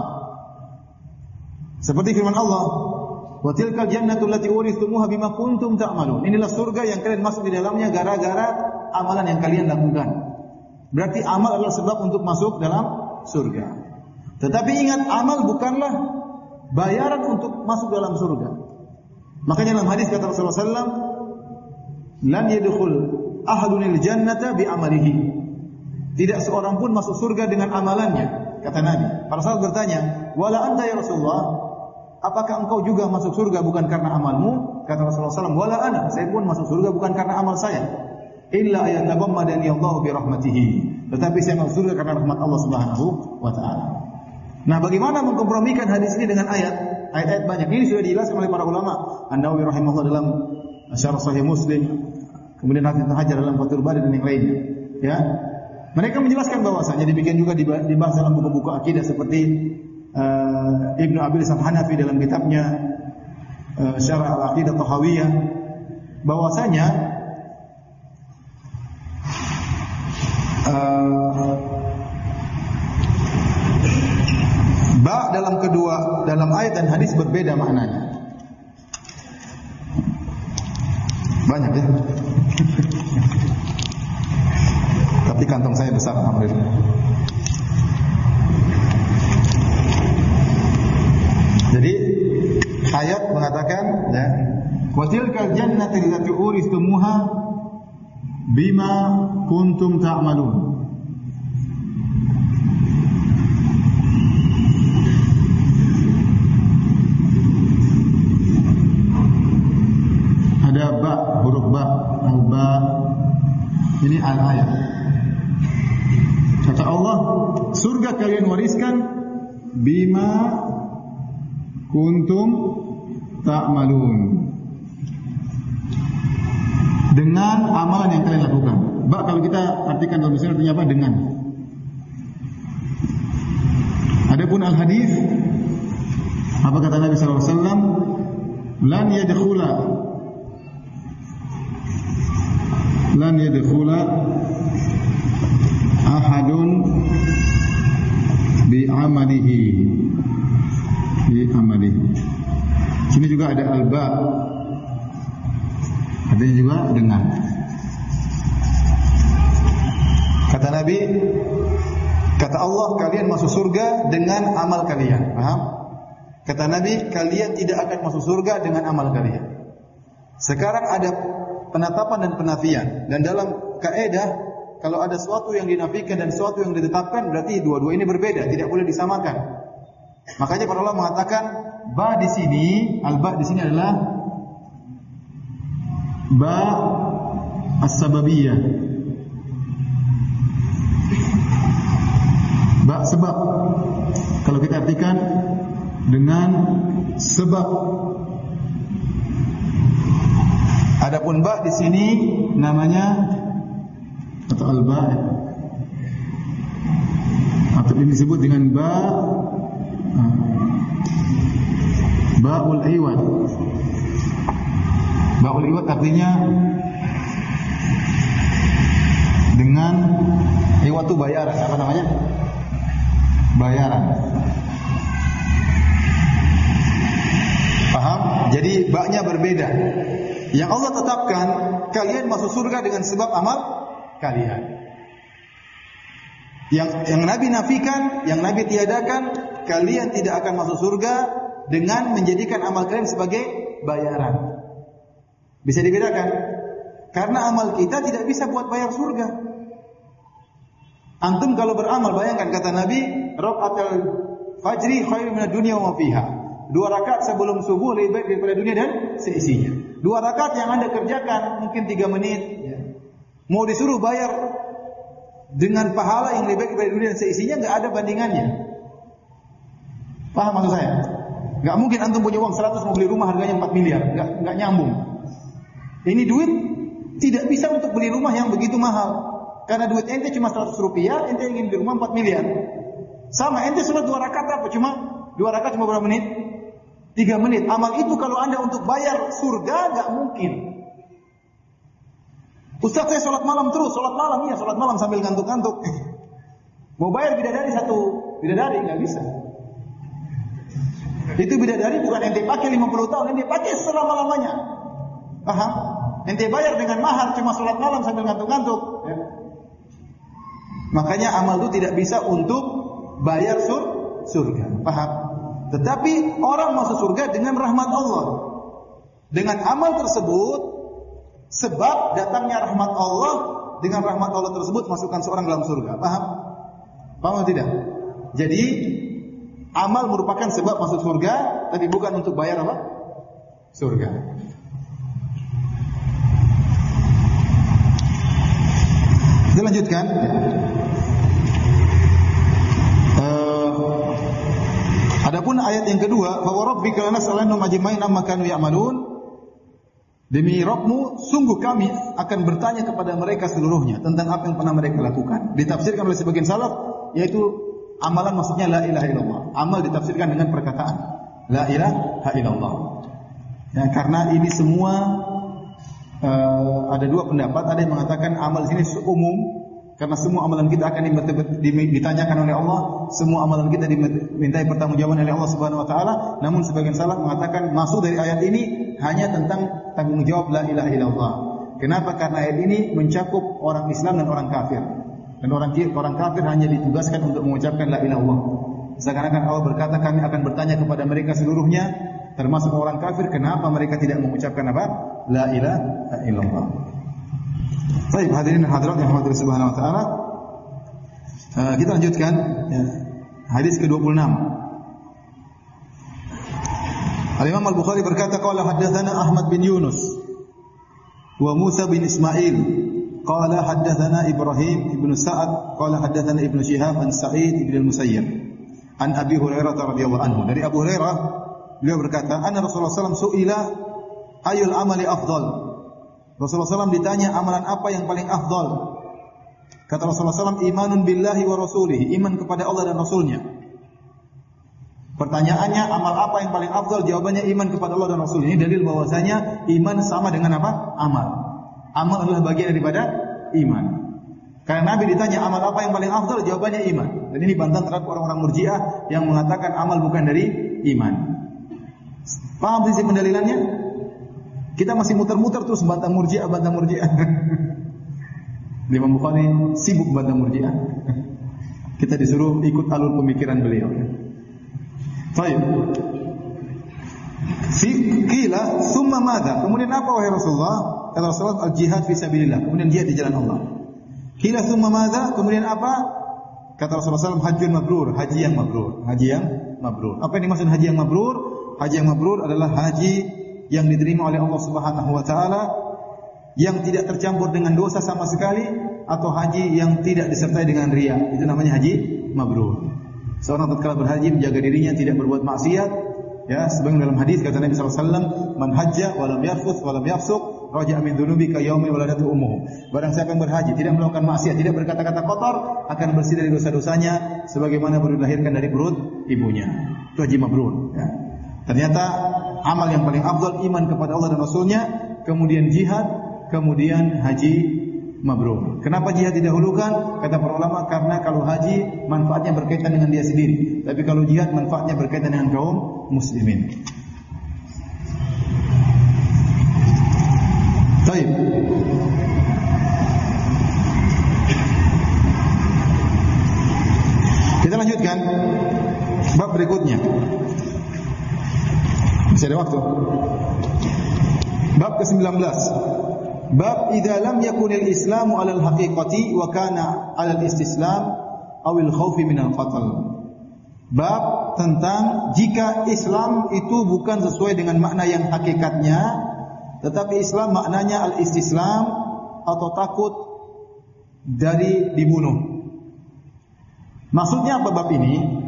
Seperti firman Allah, wa tilkal jannatu allati uristumuha bima kuntum ta'malun. Inilah surga yang kalian masuk di dalamnya gara-gara amalan yang kalian lakukan. Berarti amal adalah sebab untuk masuk dalam surga. Tetapi ingat, amal bukanlah bayaran untuk masuk dalam surga. Makanya dalam hadis kata Rasulullah sallallahu alaihi wasallam, "Lan yadkhul ahadunil jannata bi amalihi." Tidak seorang pun masuk surga dengan amalannya, kata Nabi. Para sahabat bertanya, "Wala anta ya Rasulullah? Apakah engkau juga masuk surga bukan karena amalmu?" Kata Rasulullah shallallahu alaihi wasallam, "Wala ana, saya pun masuk surga bukan karena amal saya. Illa ayatagammadani Allah bi rahmatihi." Tetapi saya masuk surga karena rahmat Allah Subhanahu wa taala. Nah, bagaimana mengkompromikan hadis ini dengan ayat? Ayat-ayat banyak ini sudah dijelaskan oleh para ulama. An-Nawawi rahimahullah dalam Syarah Sahih Muslim, kemudian Hafiz Ibnu Hajar dalam Fathul Bari dan yang lainnya. Ya. Mereka menjelaskan bahwasanya demikian juga dibahas dalam buku-buku akidah seperti uh, Ibnu Abil Hanafi dalam kitabnya uh, Syarah Al-Aqidah Tahawiyah, bahwasanya uh, ba dalam kedua dalam ayat dan hadis berbeda maknanya. Banyak ya. Tapi kantong saya besar, alhamdulillah. Jadi ayat mengatakan ya, wa tilkal jannatu allati uristumuha bima kuntum ta'malun. Ada ba, huruf ba, al-ba. Ini al-ayat. Kata Allah, surga kalian wariskan bima kuntum ta'malun, dengan amalan yang kalian lakukan. Ba kalau kita artikan dalam bahasa artinya apa? Dengan. Adapun al-hadis, apa kata Nabi sallallahu alaihi wasallam? Lan yadkhula lan yadkhula ahadun bi amalihi bi amalihi. Sini juga ada alba, artinya juga dengan. Kata Nabi, kata Allah, kalian masuk surga dengan amal kalian. Paham? Kata Nabi, kalian tidak akan masuk surga dengan amal kalian. Sekarang ada penetapan dan penafian, dan dalam kaidah kalau ada sesuatu yang dinafikan dan sesuatu yang ditetapkan, berarti dua-dua ini berbeda, tidak boleh disamakan. Makanya para ulama mengatakan ba di sini, al-ba di sini adalah ba as-sababiyah. Ba sebab. Kalau kita artikan dengan sebab. Adapun ba di sini namanya atau al-ba atau ini disebut dengan ba ba'ul iwad. Ba'ul iwad artinya dengan iwad itu bayaran, apa namanya? Bayaran. Paham? Jadi ba-nya berbeda. Yang Allah tetapkan, kalian masuk surga dengan sebab amal kalian. Yang yang Nabi nafikan, yang Nabi tiadakan, kalian tidak akan masuk surga dengan menjadikan amal kalian sebagai bayaran. Bisa dibedakan? Karena amal kita tidak bisa buat bayar surga. Antum kalau beramal, bayangkan kata Nabi, rakaatul fajri khairun minad dunya wa ma fiha. Dua rakaat sebelum subuh lebih baik daripada dunia dan seisinya. Dua rakaat yang Anda kerjakan mungkin tiga menit, ya. Mau disuruh bayar dengan pahala yang lebih baik daripada dunia dan seisinya, enggak ada bandingannya. Paham maksud saya? Enggak mungkin antum punya uang seratus mau beli rumah harganya empat miliar, enggak enggak nyambung. Ini duit tidak bisa untuk beli rumah yang begitu mahal. Karena duit ente cuma seratus rupiah, ente ingin beli rumah empat miliar. Sama, ente sholat dua rakaat apa? Cuma dua rakaat cuma berapa menit? Tiga menit. Amal itu kalau anda untuk bayar surga enggak mungkin. Ustaz, saya sholat malam terus, sholat malam, iya sholat malam sambil ngantuk-ngantuk. Mau bayar bidadari satu bidadari enggak bisa. Itu bidadari bukan ente pakai lima puluh tahun, ente pakai selama-lamanya. Paham? Ente bayar dengan mahar cuma sholat malam sambil ngantuk-ngantuk. Ya. Makanya amal itu tidak bisa untuk bayar sur surga. Paham? Tetapi orang masuk surga dengan rahmat Allah. Dengan amal tersebut sebab datangnya rahmat Allah, dengan rahmat Allah tersebut masukkan seorang dalam surga. Paham? Paham atau tidak? Jadi amal merupakan sebab masuk surga, tapi bukan untuk bayar apa? Surga. Kita lanjutkan. Uh, adapun ayat yang kedua, fa warabbika lanas'alannahum ajma'in amma kanu ya'malun. Demi Rabbmu, sungguh kami akan bertanya kepada mereka seluruhnya tentang apa yang pernah mereka lakukan. Ditafsirkan oleh sebagian salaf, yaitu amalan maksudnya la ilaha illallah. Amal ditafsirkan dengan perkataan la ilaha illallah. Ya, karena ini semua uh, ada dua pendapat. Ada yang mengatakan amal di sini umum, karena semua amalan kita akan ditanyakan oleh Allah, semua amalan kita dimintai pertanggungjawaban oleh Allah Subhanahu wa taala. Namun sebagian salaf mengatakan maksud dari ayat ini hanya tentang tanggung jawab la ilaha illallah. Kenapa? Karena ayat ini mencakup orang Islam dan orang kafir. Dan orang orang kafir hanya ditugaskan untuk mengucapkan la ilaha illallah. Seakan-akan Allah berkata kami akan bertanya kepada mereka seluruhnya, termasuk orang kafir, kenapa mereka tidak mengucapkan apa? La ilaha illallah. Baik, hadirin dan hadirat yang dirahmati Subhanahu wa taala. Uh, kita lanjutkan ya. Hadis ke dua puluh enam. Al-Imam Al-Bukhari berkata qala haddatsana Ahmad bin Yunus wa Musa bin Ismail qala haddatsana Ibrahim ibn Sa'ad qala haddatsana Ibnu Syihab an Sa'id ibn al-Musayyib an Abi Hurairah radhiyallahu anhu. Dari Abu Hurairah beliau berkata, anna Rasulullah sallallahu alaihi wasallam su'ila ayul amali afdal. Rasulullah sallallahu alaihi wasallam ditanya amalan apa yang paling afdal. Kata Rasulullah sallallahu alaihi wasallam, imanun billahi wa rasulihi, iman kepada Allah dan Rasulnya. Pertanyaannya, amal apa yang paling afdal? Jawabannya iman kepada Allah dan Rasul. Ini dalil bahwasanya iman sama dengan apa? Amal. Amal adalah bagian daripada iman. Karena Nabi ditanya amal apa yang paling afdal? Jawabannya iman. Dan ini bantahan terhadap orang-orang Murji'ah yang mengatakan amal bukan dari iman. Paham prinsip pendalilannya? Kita masih muter-muter terus bantah Murji'ah, bantah Murji'ah. Imam Bukhari sibuk bantah Murji'ah. Kita disuruh ikut alur pemikiran beliau. Baik. Qila summa madza? Kemudian apa wahai Rasulullah? Kata Rasulullah al-jihad fi sabilillah. Kemudian jihad di jalan Allah. Qila summa madza? Kemudian apa? Kata Rasulullah sallallahu alaihi wasallam hajjun mabrur, haji yang mabrur. Haji yang mabrur. Apa yang dimaksud haji yang mabrur? Haji yang mabrur adalah haji yang diterima oleh Allah Subhanahu wa taala, yang tidak tercampur dengan dosa sama sekali, atau haji yang tidak disertai dengan riya. Itu namanya haji mabrur. Seorang tatkala berhaji menjaga dirinya tidak berbuat maksiat, ya, sebagaimana dalam hadis kata Nabi sallallahu alaihi wasallam, "Man hajja wa lam yarfuth wa lam yafsuq, raja'a min dhunubi ka yaumi waladatu ummuhu." Barang siapa yang berhaji tidak melakukan maksiat, tidak berkata-kata kotor, akan bersih dari dosa-dosanya sebagaimana baru dilahirkan dari perut ibunya. Itu haji mabrur, ya. Ternyata amal yang paling afdal iman kepada Allah dan Rasulnya, kemudian jihad, kemudian haji mabrur. Kenapa jihad didahulukan? Kata para ulama, karena kalau haji manfaatnya berkaitan dengan dia sendiri, tapi kalau jihad manfaatnya berkaitan dengan kaum muslimin. Baik. Kita lanjutkan bab berikutnya. Masih ada waktu. Bab ke sembilan belas. Bab idza lam yakunil islamu 'alal haqiqati wa kana 'alal istislam awil khaufi minal qatl. Bab tentang jika Islam itu bukan sesuai dengan makna yang hakikatnya, tetapi Islam maknanya al-istislam atau takut dari dibunuh. Maksudnya apa bab ini?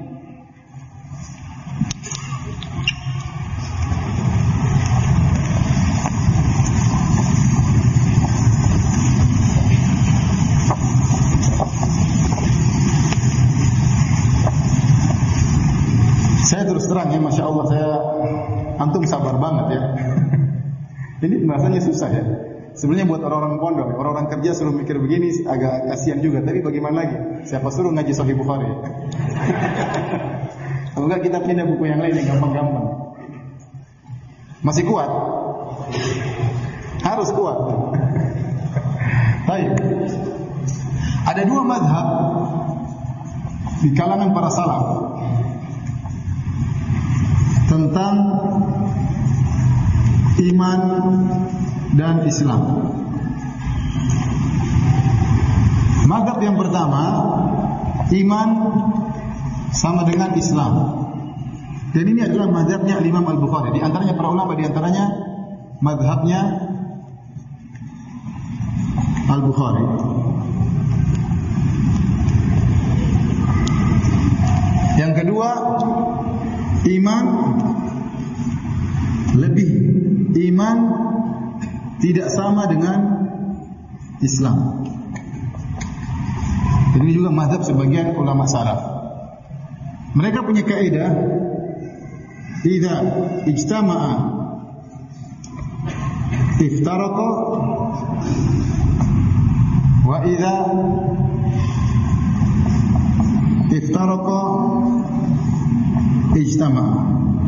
Saya terus terang ya, Masya Allah, saya antum sabar banget ya. Ini bahasanya susah ya. Sebenarnya buat orang-orang pondok, orang-orang kerja suruh mikir begini agak kasihan juga. Tapi bagaimana lagi? Siapa suruh ngaji Sahih Bukhari? Kalau enggak kita pindah buku yang lain yang gampang-gampang. Masih kuat? Harus kuat. Baik. Ada dua mazhab di kalangan para salaf tentang iman dan Islam. Mazhab yang pertama, iman sama dengan Islam. Dan ini adalah mazhabnya Imam Al-Bukhari. Di antaranya para ulama, di antaranya mazhabnya Al-Bukhari. Yang kedua, iman lebih iman tidak sama dengan Islam. Ini juga mazhab sebagian ulama salaf. Mereka punya kaidah, idza ijtama'a iftaraqa wa idza iftaraqa ijtama'a.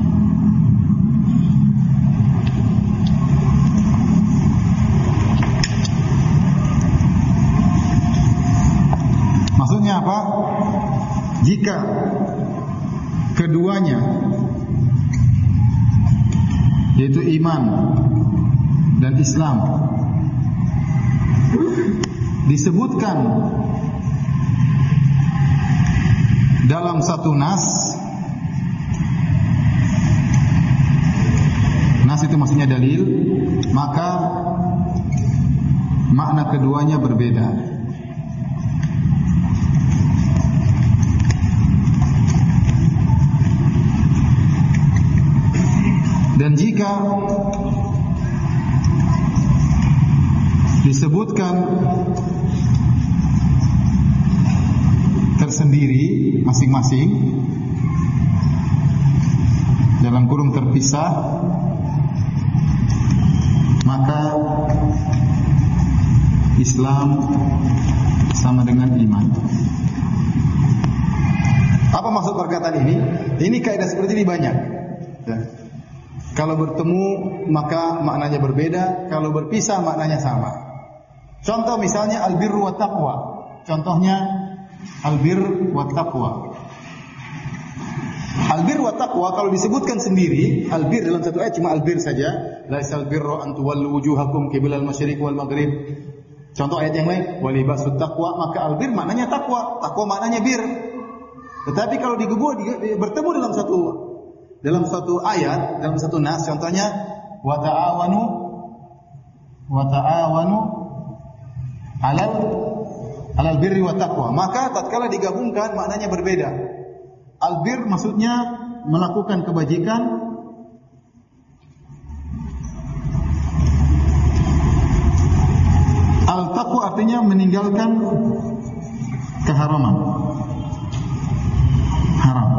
Maksudnya apa? Jika keduanya, yaitu iman dan Islam, disebutkan dalam satu nas, nas itu maksudnya dalil, maka makna keduanya berbeda. Dan jika disebutkan tersendiri masing-masing dalam kurung terpisah, maka Islam sama dengan iman. Apa maksud perkataan ini? Ini kaidah seperti ini banyak. Ya. Kalau bertemu maka maknanya berbeda, kalau berpisah maknanya sama. Contoh misalnya albirru wa taqwa. Contohnya albir wa taqwa. Albir wa taqwa kalau disebutkan sendiri, albir dalam satu ayat cuma albir saja, laisal birru an tuwallu wujuhakum qiblal masyriq wal maghrib. Contoh ayat yang lain, walibasut taqwa, maka albir maknanya takwa, takwa maknanya bir. Tetapi kalau digabung bertemu dalam satu dalam satu ayat, dalam satu nas, contohnya wa ta'awanu wa ta'awanu alal alal birri wa taqwa, maka tatkala digabungkan maknanya berbeda. Albir maksudnya melakukan kebajikan, al-taqwa artinya meninggalkan keharaman, haram.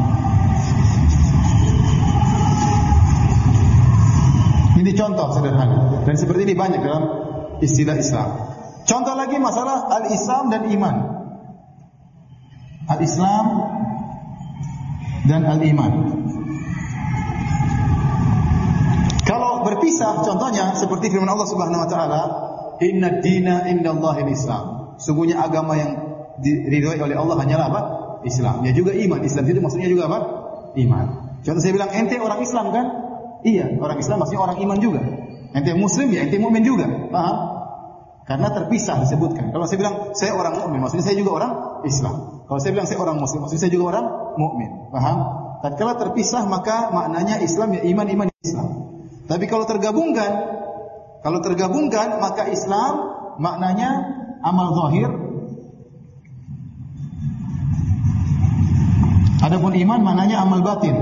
Ini contoh sederhana, dan seperti ini banyak dalam istilah Islam. Contoh lagi masalah al-Islam dan iman. Al-Islam dan al-iman. Kalau berpisah, contohnya seperti firman Allah Subhanahu wa taala, "Inna dina indallahil Islam." Sungguhnya agama yang diridhoi oleh Allah hanyalah apa? Islam. Ya juga iman. Islam itu maksudnya juga apa? Iman. Contoh saya bilang, ente orang Islam kan? Iya, orang Islam maksudnya orang iman juga. Ente muslim ya, ente mukmin juga. Paham? Karena terpisah disebutkan. Kalau saya bilang saya orang mukmin, maksudnya saya juga orang Islam. Kalau saya bilang saya orang muslim, maksudnya saya juga orang mukmin. Paham? Tatkala terpisah maka maknanya Islam ya iman, iman Islam. Tapi kalau tergabungkan, kalau tergabungkan maka Islam maknanya amal zahir. Adapun iman maknanya amal batin.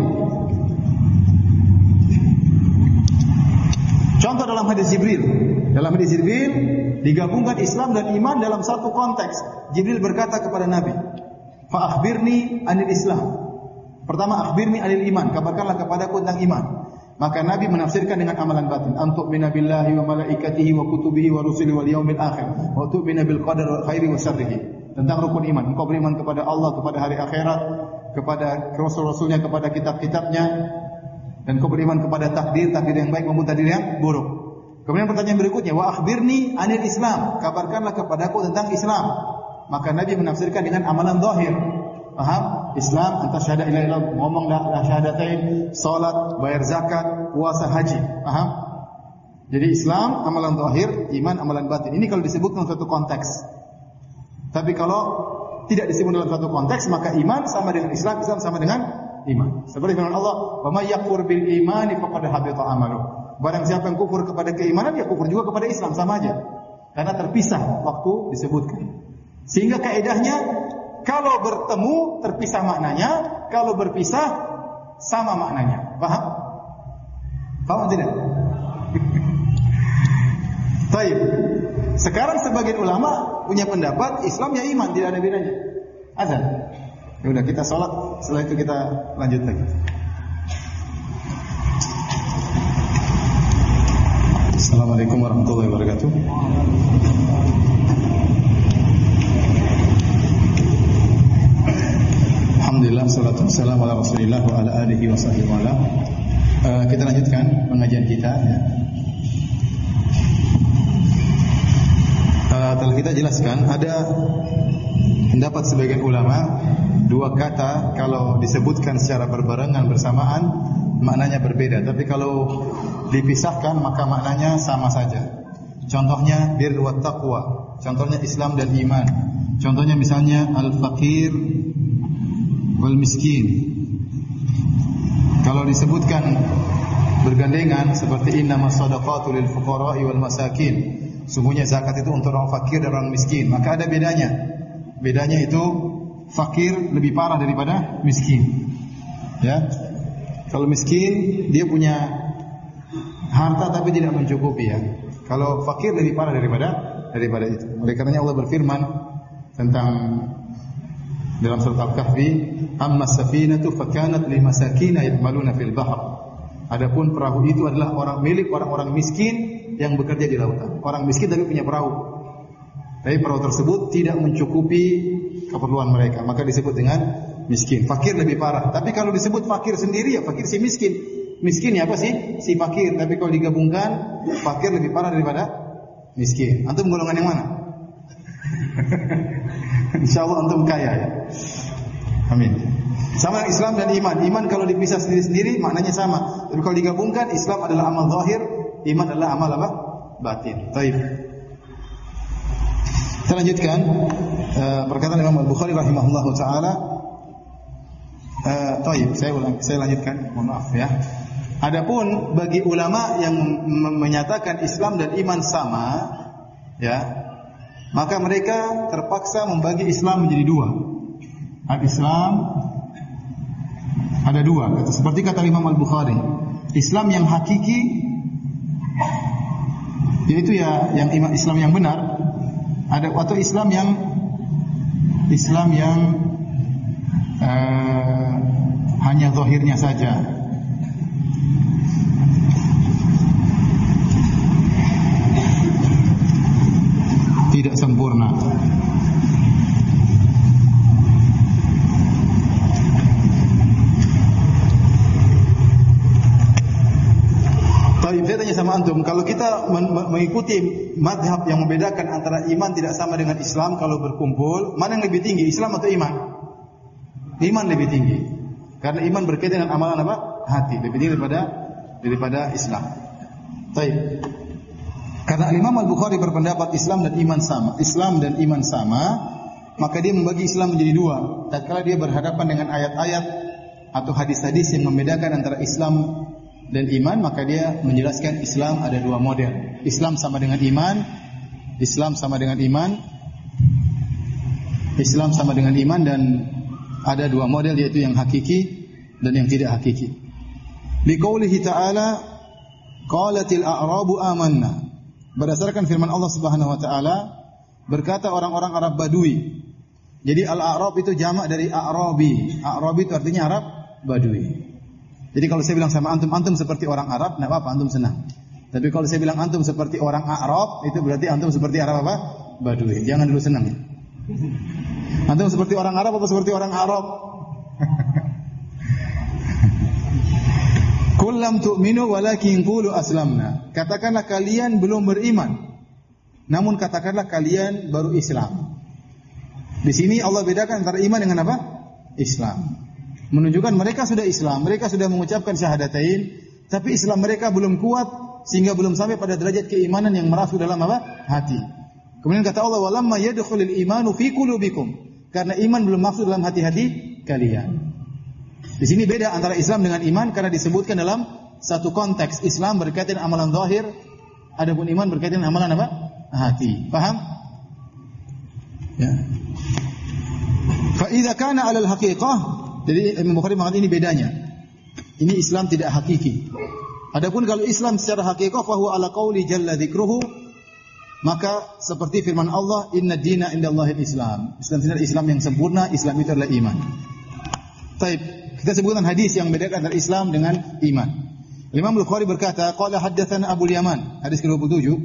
Contoh dalam hadis Jibril. Dalam hadis Jibril digabungkan Islam dan iman dalam satu konteks. Jibril berkata kepada Nabi, "Fa akhbirni anil Islam." Pertama, akhbirni anil iman, kabarkanlah kepadaku tentang iman. Maka Nabi menafsirkan dengan amalan batin, "Antu bina billahi wa malaikatihi wa kutubihi wa rusulihi wal yaumil akhir, wa tu'minu bil qadar khairi wa syarrihi." Tentang rukun iman, engkau beriman kepada Allah, kepada hari akhirat, kepada rasul-rasulnya, kepada kitab-kitabnya, dan kau beriman kepada takdir, takdir yang baik maupun takdir yang buruk. Kemudian pertanyaan berikutnya, wa akhbirni anil Islam, kabarkanlah kepadaku tentang Islam. Maka Nabi menafsirkan dengan amalan zahir. Paham? Islam antara syahadat ilaha illallah, ngomong la syahadatain, salat, bayar zakat, puasa, haji. Paham? Jadi Islam amalan zahir, iman amalan batin. Ini kalau disebut dalam suatu konteks. Tapi kalau tidak disebut dalam suatu konteks, maka iman sama dengan Islam, Islam sama dengan iman. Seperti firman Allah, "Wa may yakfur bil imani faqad habita amaluh." Barang siapa yang kufur kepada keimanan, ya kufur juga kepada Islam, sama aja. Karena terpisah waktu disebutkan. Sehingga kaidahnya kalau bertemu terpisah maknanya, kalau berpisah sama maknanya. Paham? Paham tidak? Baik. Sekarang sebagian ulama punya pendapat Islam ya iman, tidak ada bedanya. Azan. Ya udah kita salat, setelah itu kita lanjut lagi. Assalamualaikum warahmatullahi wabarakatuh. Alhamdulillah, salatu wassalamu ala Rasulillah wa ala alihi wa sahbihi wa ala. Uh, kita lanjutkan pengajian kita ya. Uh, telah kita jelaskan ada pendapat sebagian ulama, dua kata kalau disebutkan secara berbarengan bersamaan maknanya berbeda, tapi kalau dipisahkan maka maknanya sama saja. Contohnya bir wa taqwa, contohnya Islam dan iman. Contohnya misalnya al-faqir wal miskin. Kalau disebutkan bergandengan seperti innamas shadaqatu lil fuqara'i wal masakin, sungguhnya zakat itu untuk orang fakir dan orang miskin, maka ada bedanya. Bedanya itu fakir lebih parah daripada miskin. Ya. Kalau miskin dia punya harta tapi tidak mencukupi ya. Kalau fakir lebih parah daripada daripada itu. Oleh karenanya Allah berfirman tentang dalam surat Al-Kahfi, "Amma as-safinatu fakanat limasakina ya'maluna fil bahr." Adapun perahu itu adalah orang milik orang-orang miskin yang bekerja di lautan. Orang miskin tapi punya perahu. Tapi perahu tersebut tidak mencukupi keperluan mereka, maka disebut dengan miskin. Fakir lebih parah. Tapi kalau disebut fakir sendiri ya fakir si miskin. Miskin ya apa sih? Si fakir. Tapi kalau digabungkan fakir lebih parah daripada miskin. Antum golongan yang mana? Insyaallah antum kaya ya. Amin. Sama Islam dan iman. Iman kalau dipisah sendiri-sendiri maknanya sama. Tapi kalau digabungkan Islam adalah amal zahir, iman adalah amal apa? Batin. Baik. Kita lanjutkan uh, perkataan Imam Al-Bukhari rahimahullahu taala. Eh, baik, saya ulang, saya lanjutkan. Mohon maaf ya. Adapun bagi ulama yang menyatakan Islam dan iman sama, ya, maka mereka terpaksa membagi Islam menjadi dua. Al-Islam ada dua, seperti kata Imam Al-Bukhari. Islam yang hakiki, yaitu ya yang Islam yang benar. Ada atau Islam yang Islam yang uh, hanya zahirnya saja. Tidak sempurna. Baik, saya tanya sama antum, kalau kita mengikuti madhab yang membedakan antara iman tidak sama dengan Islam kalau berkumpul, mana yang lebih tinggi, Islam atau iman? Iman lebih tinggi. Karena iman berkaitan dengan amalan apa? Hati, lebih tinggi daripada daripada Islam. Baik. Karena Imam Al-Bukhari berpendapat Islam dan iman sama, Islam dan iman sama, maka dia membagi Islam menjadi dua. Tatkala dia berhadapan dengan ayat-ayat atau hadis-hadis yang membedakan antara Islam dan iman, maka dia menjelaskan Islam ada dua model. Islam sama dengan iman, Islam sama dengan iman, Islam sama dengan iman, dan ada dua model yaitu yang hakiki dan yang tidak hakiki. Liqaulihi ta'ala, qalatil a'rabu amanna. Berdasarkan firman Allah Subhanahu wa taala, berkata orang-orang Arab Badui. Jadi al-a'rab itu jamak dari a'rabi. A'rabi itu artinya Arab Badui. Jadi kalau saya bilang sama antum, antum seperti orang Arab, enggak apa-apa, antum senang. Tapi kalau saya bilang antum seperti orang Arab, itu berarti antum seperti Arab apa? Badui. Jangan dulu senang. Antum seperti orang Arab apa seperti orang Arab? Kullam tu'minu walakin qulu aslamna. Katakanlah kalian belum beriman, namun katakanlah kalian baru Islam. Di sini Allah bedakan antara iman dengan apa? Islam. Menunjukkan mereka sudah Islam, mereka sudah mengucapkan syahadatain, tapi Islam mereka belum kuat sehingga belum sampai pada derajat keimanan yang merasuk dalam apa? Hati. Kemudian kata Allah, walamma yadkhulul imanu fi qulubikum, karena iman belum masuk dalam hati-hati kalian. Di sini beda antara Islam dengan iman karena disebutkan dalam satu konteks. Islam berkaitan dengan amalan zahir, adapun iman berkaitan dengan amalan apa? Hati. Paham? Ya. Fa idza kana 'alal haqiqah, jadi Imam Bukhari mengatakan ini bedanya. Ini Islam tidak hakiki. Adapun kalau Islam secara haqiqah fa huwa ala qauli jalla dzikruhu, maka seperti firman Allah, inna dina indallahil Islam. Islam adalah Islam yang sempurna, Islam itu adalah iman. Baik, kita sebutkan hadis yang membedakan antara Islam dengan iman. Imam Bukhari berkata, qala haddatsana Abu Yaman, hadis ke dua puluh tujuh.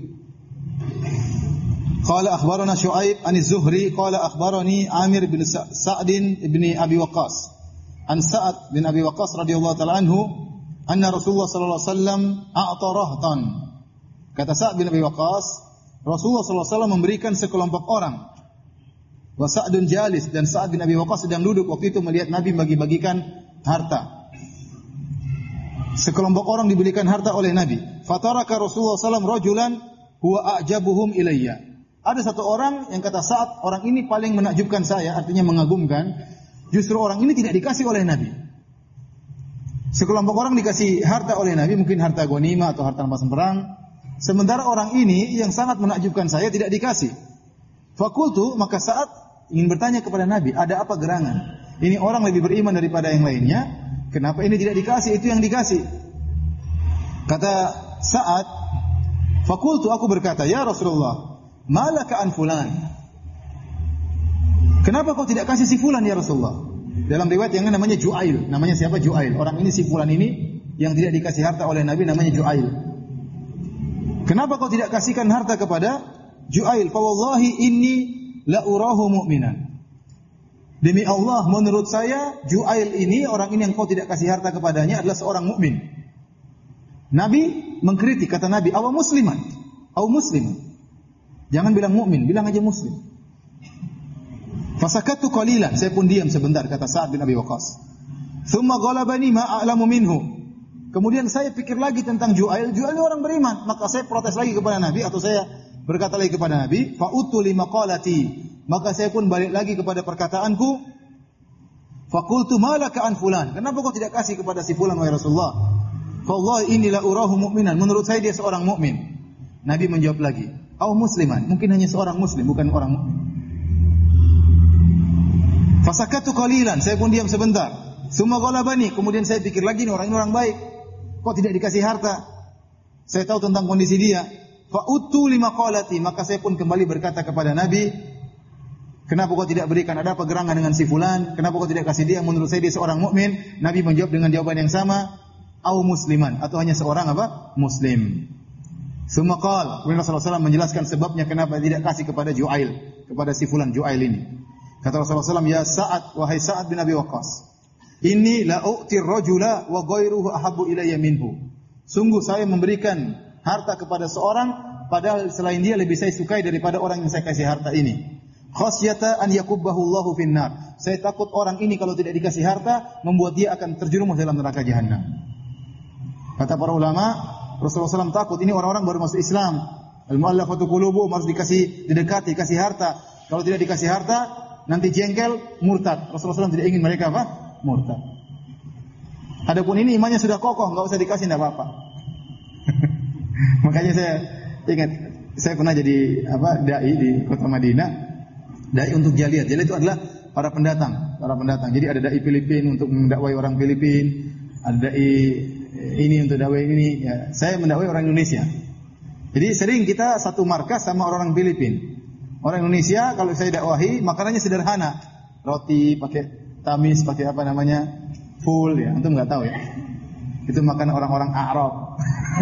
Qala akhbarana Syu'aib an Az-Zuhri qala akhbarani Amir bin Sa'd bin Abi Waqqas an Sa'ad bin Abi Waqqas radhiyallahu ta'ala anhu anna Rasulullah sallallahu alaihi wasallam a'ta rahtan. Kata Sa'ad bin Abi Waqqas, Rasulullah sallallahu alaihi wasallam memberikan sekelompok orang. Wa Sa'dun jalis, dan Sa'ad bin Abi Waqqas sedang duduk waktu itu melihat Nabi bagi-bagikan harta. Sekelompok orang diberikan harta oleh Nabi. Fataraka Rasulullah sallallahu alaihi wasallam rajulan huwa a'jabuhum ilayya. Ada satu orang yang kata Sa'ad, orang ini paling menakjubkan saya, artinya mengagumkan. Justru orang ini tidak dikasih oleh Nabi. Sekelompok orang dikasih harta oleh Nabi, mungkin harta ghanimah atau harta rampasan perang. Sementara orang ini yang sangat menakjubkan saya tidak dikasih. Fakultu, maka Sa'ad ingin bertanya kepada Nabi, ada apa gerangan? Ini orang lebih beriman daripada yang lainnya, kenapa ini tidak dikasih? Itu yang dikasih. Kata Sa'ad, fakultu, aku berkata, ya Rasulullah, malaka an fulan. Kenapa kau tidak kasih si fulan ya Rasulullah? Dalam riwayat yang namanya Ju'ail. Namanya siapa? Ju'ail. Orang ini si fulan ini yang tidak dikasih harta oleh Nabi namanya Ju'ail. Kenapa kau tidak kasihkan harta kepada Ju'ail? Fa wallahi inni la urahu mu'minan. Demi Allah, menurut saya Ju'ail ini, orang ini yang kau tidak kasih harta kepadanya adalah seorang mukmin. Nabi mengkritik, kata Nabi, aw musliman, aw musliman. Jangan bilang mukmin, bilang aja muslim. Fasakatu qalilan, saya pun diam sebentar, kata Sa'ad bin Abi Waqqas. Thumma ghalabani ma a'lamu minhu. Kemudian saya pikir lagi tentang Ju'ail. Ju'ail ini orang beriman, maka saya protes lagi kepada Nabi, atau saya berkata lagi kepada Nabi, fa'utu li maqalati. Maka saya pun balik lagi kepada perkataanku. Faqultu malaka an fulan. Kenapa kau tidak kasih kepada si fulan wahai Rasulullah? Fa wallahi inni la urahu mu'minan. Menurut saya dia seorang mukmin. Nabi menjawab lagi, "Au musliman." Mungkin hanya seorang muslim, bukan orang mukmin. Fasakatu qalilan. Saya pun diam sebentar. Summa ghalabani. Kemudian saya pikir lagi, ini orang ini orang baik. Kok tidak dikasih harta? Saya tahu tentang kondisi dia. Fa'utu lima qalati. Maka saya pun kembali berkata kepada Nabi, kenapa kau tidak berikan? Ada apa gerangan dengan si fulan? Kenapa kau tidak kasih dia? Menurut saya dia seorang mukmin. Nabi menjawab dengan jawaban yang sama, au musliman, atau hanya seorang apa? Muslim. Summa qala, Rasulullah sallallahu alaihi wasallam menjelaskan sebabnya kenapa tidak kasih kepada Ju'ail, kepada si fulan Ju'ail ini. Kata Rasulullah sallallahu alaihi wasallam, ya Sa'ad, wahai Sa'ad bin Abi Waqqas, inni la u'ti ar-rajula wa ghairuhu ahabbu ilayya minhu. Sungguh saya memberikan harta kepada seorang, padahal selain dia lebih saya sukai daripada orang yang saya kasih harta ini. Khasyata an yakubbahu Allahu finnar. Saya takut orang ini kalau tidak dikasih harta membuat dia akan terjerumus dalam neraka jahanam. Kata para ulama, Rasulullah sallallahu alaihi wasallam takut ini orang-orang baru masuk Islam. Al-mu'allafatu qulubuhum, harus dikasih didekati, dikasih harta. Kalau tidak dikasih harta, nanti jengkel, murtad. Rasulullah sallallahu alaihi wasallam tidak ingin mereka apa? Murtad. Adapun ini imannya sudah kokoh, enggak usah dikasih, enggak apa-apa. Makanya saya ingat, saya pernah jadi apa? Dai di kota Madinah. Dai untuk jaliat. Jaliat itu adalah para pendatang, para pendatang. Jadi ada dai Filipin untuk mendakwai orang Filipin, ada dai ini untuk dakwah ini. Ya, saya mendakwai orang Indonesia. Jadi sering kita satu markas sama orang Filipin. Orang Indonesia kalau saya dakwahi makanannya sederhana, roti pakai tamis, pakai apa namanya, full ya. Antum nggak tahu ya? Itu makan orang-orang Arab.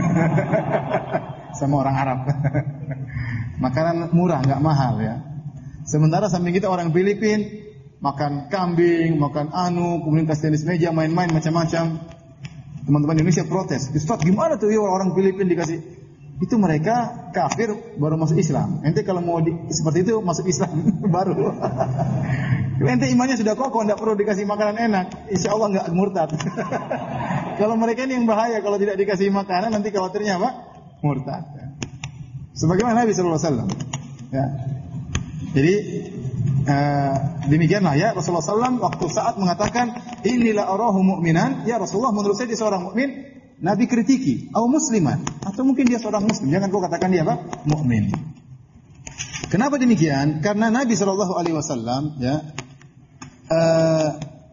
Sama orang Arab. Makanan murah, nggak mahal ya. Sementara samping kita orang Filipin makan kambing, makan anu, kemudian kasih tenis meja, main-main macam-macam. Teman-teman Indonesia protes. Ustaz, gimana tuh ya orang Filipin dikasih? Itu mereka kafir baru masuk Islam. Ente kalau mau di, seperti itu masuk Islam baru. Ente imannya sudah kokoh, tidak perlu dikasih makanan enak. Insya Allah nggak murtad. Kalau mereka ini yang bahaya, kalau tidak dikasih makanan nanti khawatirnya apa? murtad. Ya. Sebagaimana Nabi sallallahu alaihi wasallam. Ya. Jadi uh, demikianlah ya Rasulullah sallallahu alaihi wasallam waktu saat mengatakan inilah arahu mu'minan, ya Rasulullah menurut saya dia seorang mukmin, Nabi kritiki, atau musliman, atau mungkin dia seorang muslim, jangan kau katakan dia apa? Mukmin. Kenapa demikian? Karena Nabi sallallahu alaihi wasallam ya uh,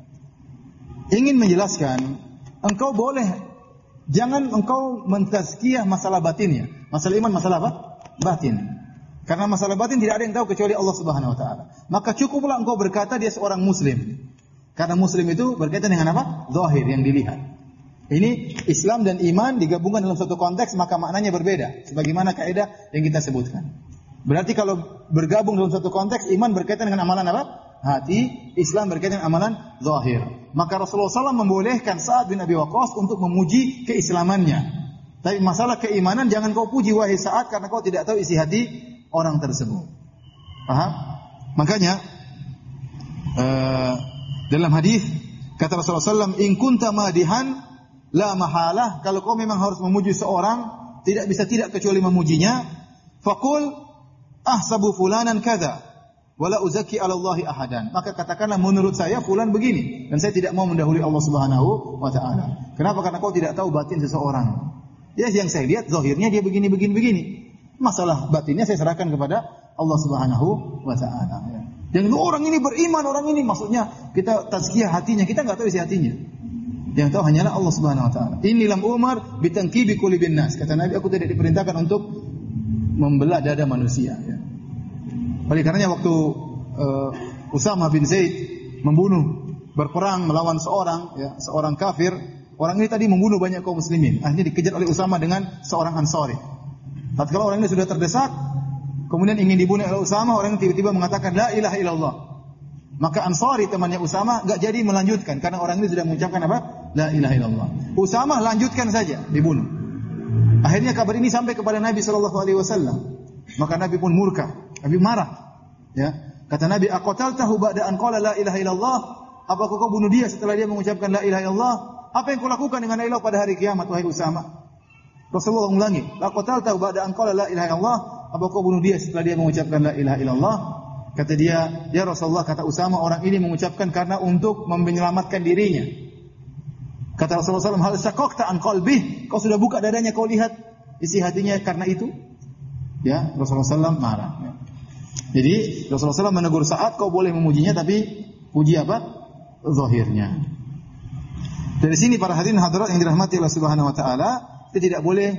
ingin menjelaskan engkau boleh, jangan engkau mentazkiyah masalah batinnya. Masalah iman, masalah apa? Batin. Karena masalah batin tidak ada yang tahu kecuali Allah Subhanahu wa taala. Maka cukuplah engkau berkata dia seorang muslim. Karena muslim itu berkaitan dengan apa? Zahir, yang dilihat. Ini Islam dan iman digabungkan dalam satu konteks, maka maknanya berbeda. Sebagaimana kaidah yang kita sebutkan. Berarti kalau bergabung dalam satu konteks, iman berkaitan dengan amalan apa? Hati, Islam berkaitan dengan amalan zahir. Maka Rasulullah sallallahu alaihi wasallam membolehkan Sa'ad bin Abi Waqqas untuk memuji keislamannya. Tapi masalah keimanan jangan kau puji wahai Sa'ad karena kau tidak tahu isi hati orang tersebut. Paham? Makanya uh, dalam hadis kata Rasulullah sallallahu alaihi wasallam, "In kunta madihan la mahalah." Kalau kau memang harus memuji seorang, tidak bisa tidak kecuali memujinya. Faqul ahsabu fulanan kadza wala uzaki 'ala Allahi ahadan. Maka katakanlah menurut saya fulan begini dan saya tidak mau mendahului Allah Subhanahu wa taala. Kenapa? Karena kau tidak tahu batin seseorang. Ya, yang saya lihat zahirnya dia begini begini begini. Masalah batinnya saya serahkan kepada Allah Subhanahu wa taala. Ya. Yang orang ini beriman, orang ini maksudnya kita tazkiyah hatinya, kita enggak tahu isi hatinya. Yang tahu hanyalah Allah Subhanahu wa taala. Inni lam umar bitanqibi qulubin nas. Kata Nabi, aku tidak diperintahkan untuk membelah dada manusia. Ya. Oleh karenanya waktu uh, Usamah bin Zaid membunuh, berperang melawan seorang, ya, seorang kafir, orang ini tadi membunuh banyak kaum muslimin. Akhirnya dikejar oleh Usamah dengan seorang Ansari. Tatkala orang ini sudah terdesak, kemudian ingin dibunuh oleh Usamah, orang ini tiba-tiba mengatakan la ilaha illallah. Maka Ansari temannya Usamah enggak jadi melanjutkan karena orang ini sudah mengucapkan apa? La ilaha illallah. Usamah lanjutkan saja, dibunuh. Akhirnya kabar ini sampai kepada Nabi sallallahu alaihi wasallam. Maka Nabi pun murka, Nabi marah. Ya, kata Nabi, aqataltahu ba'da an qala la ilaha illallah? Apakah kau bunuh dia setelah dia mengucapkan la ilaha illallah? Apa yang kau lakukan dengan la ilaha pada hari kiamat wahai Usamah? Rasulullah ulangi, laqataltahu ba'da an qala la ilaha illallah? Apakah kau bunuh dia setelah dia mengucapkan la ilaha illallah? Kata dia, ya Rasulullah, kata Usamah, orang ini mengucapkan karena untuk menyelamatkan dirinya. Kata Rasulullah sallallahu alaihi wasallam, hal syaqaqta an qalbih? Kau sudah buka dadanya, kau lihat isi hatinya karena itu? Ya, Rasulullah sallallahu alaihi wasallam marah. Ya. Jadi Rasulullah sallallahu alaihi wasallam menegur Sa'ad, kau boleh memujinya tapi puji apa? Zahirnya. Dari sini para hadirin hadirat yang dirahmati Allah Subhanahu wa taala, kita tidak boleh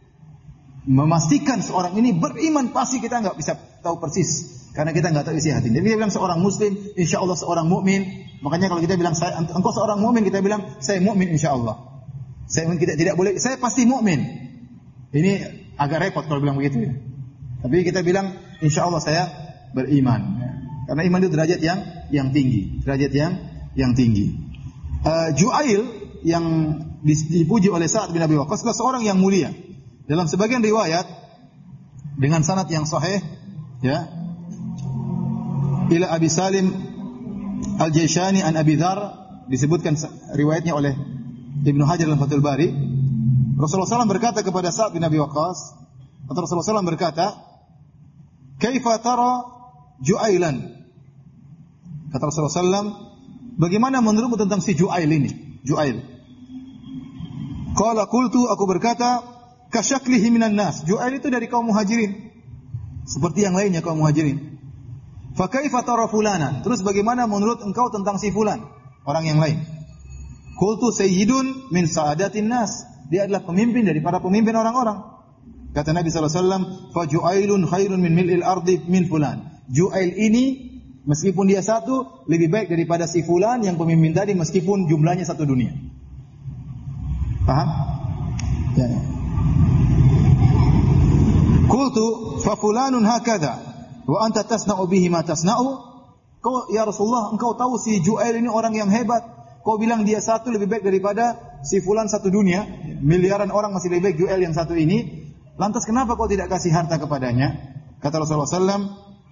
memastikan seorang ini beriman pasti, kita enggak bisa tahu persis karena kita enggak tahu isi hatinya. Jadi dia bilang seorang muslim, insyaallah seorang mukmin. Makanya kalau kita bilang saya engkau seorang mukmin, kita bilang saya mukmin insyaallah. Saya kita tidak boleh saya pasti mukmin. Ini agak repot kalau bilang begitu ya. Tapi kita bilang insyaallah saya beriman. Ya. Karena iman itu derajat yang yang tinggi, derajat yang yang tinggi. Uh, Ju'ail yang dipuji oleh Sa'ad bin Abi Waqqas adalah seorang yang mulia. Dalam sebagian riwayat dengan sanad yang sahih, ya, ila Abi Salim Al-Jaishani an Abi Dzar, disebutkan riwayatnya oleh Ibnu Hajar dalam Fathul Bari. Rasulullah sallallahu alaihi wasallam berkata kepada Sa'ad bin Abi Waqqas, atau Rasulullah sallallahu alaihi wasallam berkata, "Kaifa tara Ju'ailan?" Kata Rasulullah sallallahu alaihi wasallam, bagaimana menurutmu tentang si Ju'ail ini? Ju'ail. Qala qultu, aku berkata, kasyaklihi minan nas. Ju'ail itu dari kaum Muhajirin. Seperti yang lainnya kaum Muhajirin. Fa kaifa tara fulanan? Terus bagaimana menurut engkau tentang si fulan? Orang yang lain. Qultu sayyidun min sa'adatin nas. Dia adalah pemimpin dari para pemimpin orang-orang. Kata Nabi sallallahu alaihi wasallam, fa Ju'ailun khairun min mil'il ardi min fulan. Ju'ail ini meskipun dia satu, lebih baik daripada si fulan yang pemimpin tadi meskipun jumlahnya satu dunia. Paham? Ya. Qultu fa fulanun hakadha wa anta tasna'u bihi ma tasna'u. Kau ya Rasulullah, engkau tahu si Ju'ail ini orang yang hebat. Kau bilang dia satu lebih baik daripada si fulan satu dunia. Miliaran orang masih lebih baik Ju'ail yang satu ini. Lantas kenapa kau tidak kasih harta kepadanya? Kata Rasulullah sallallahu alaihi wasallam,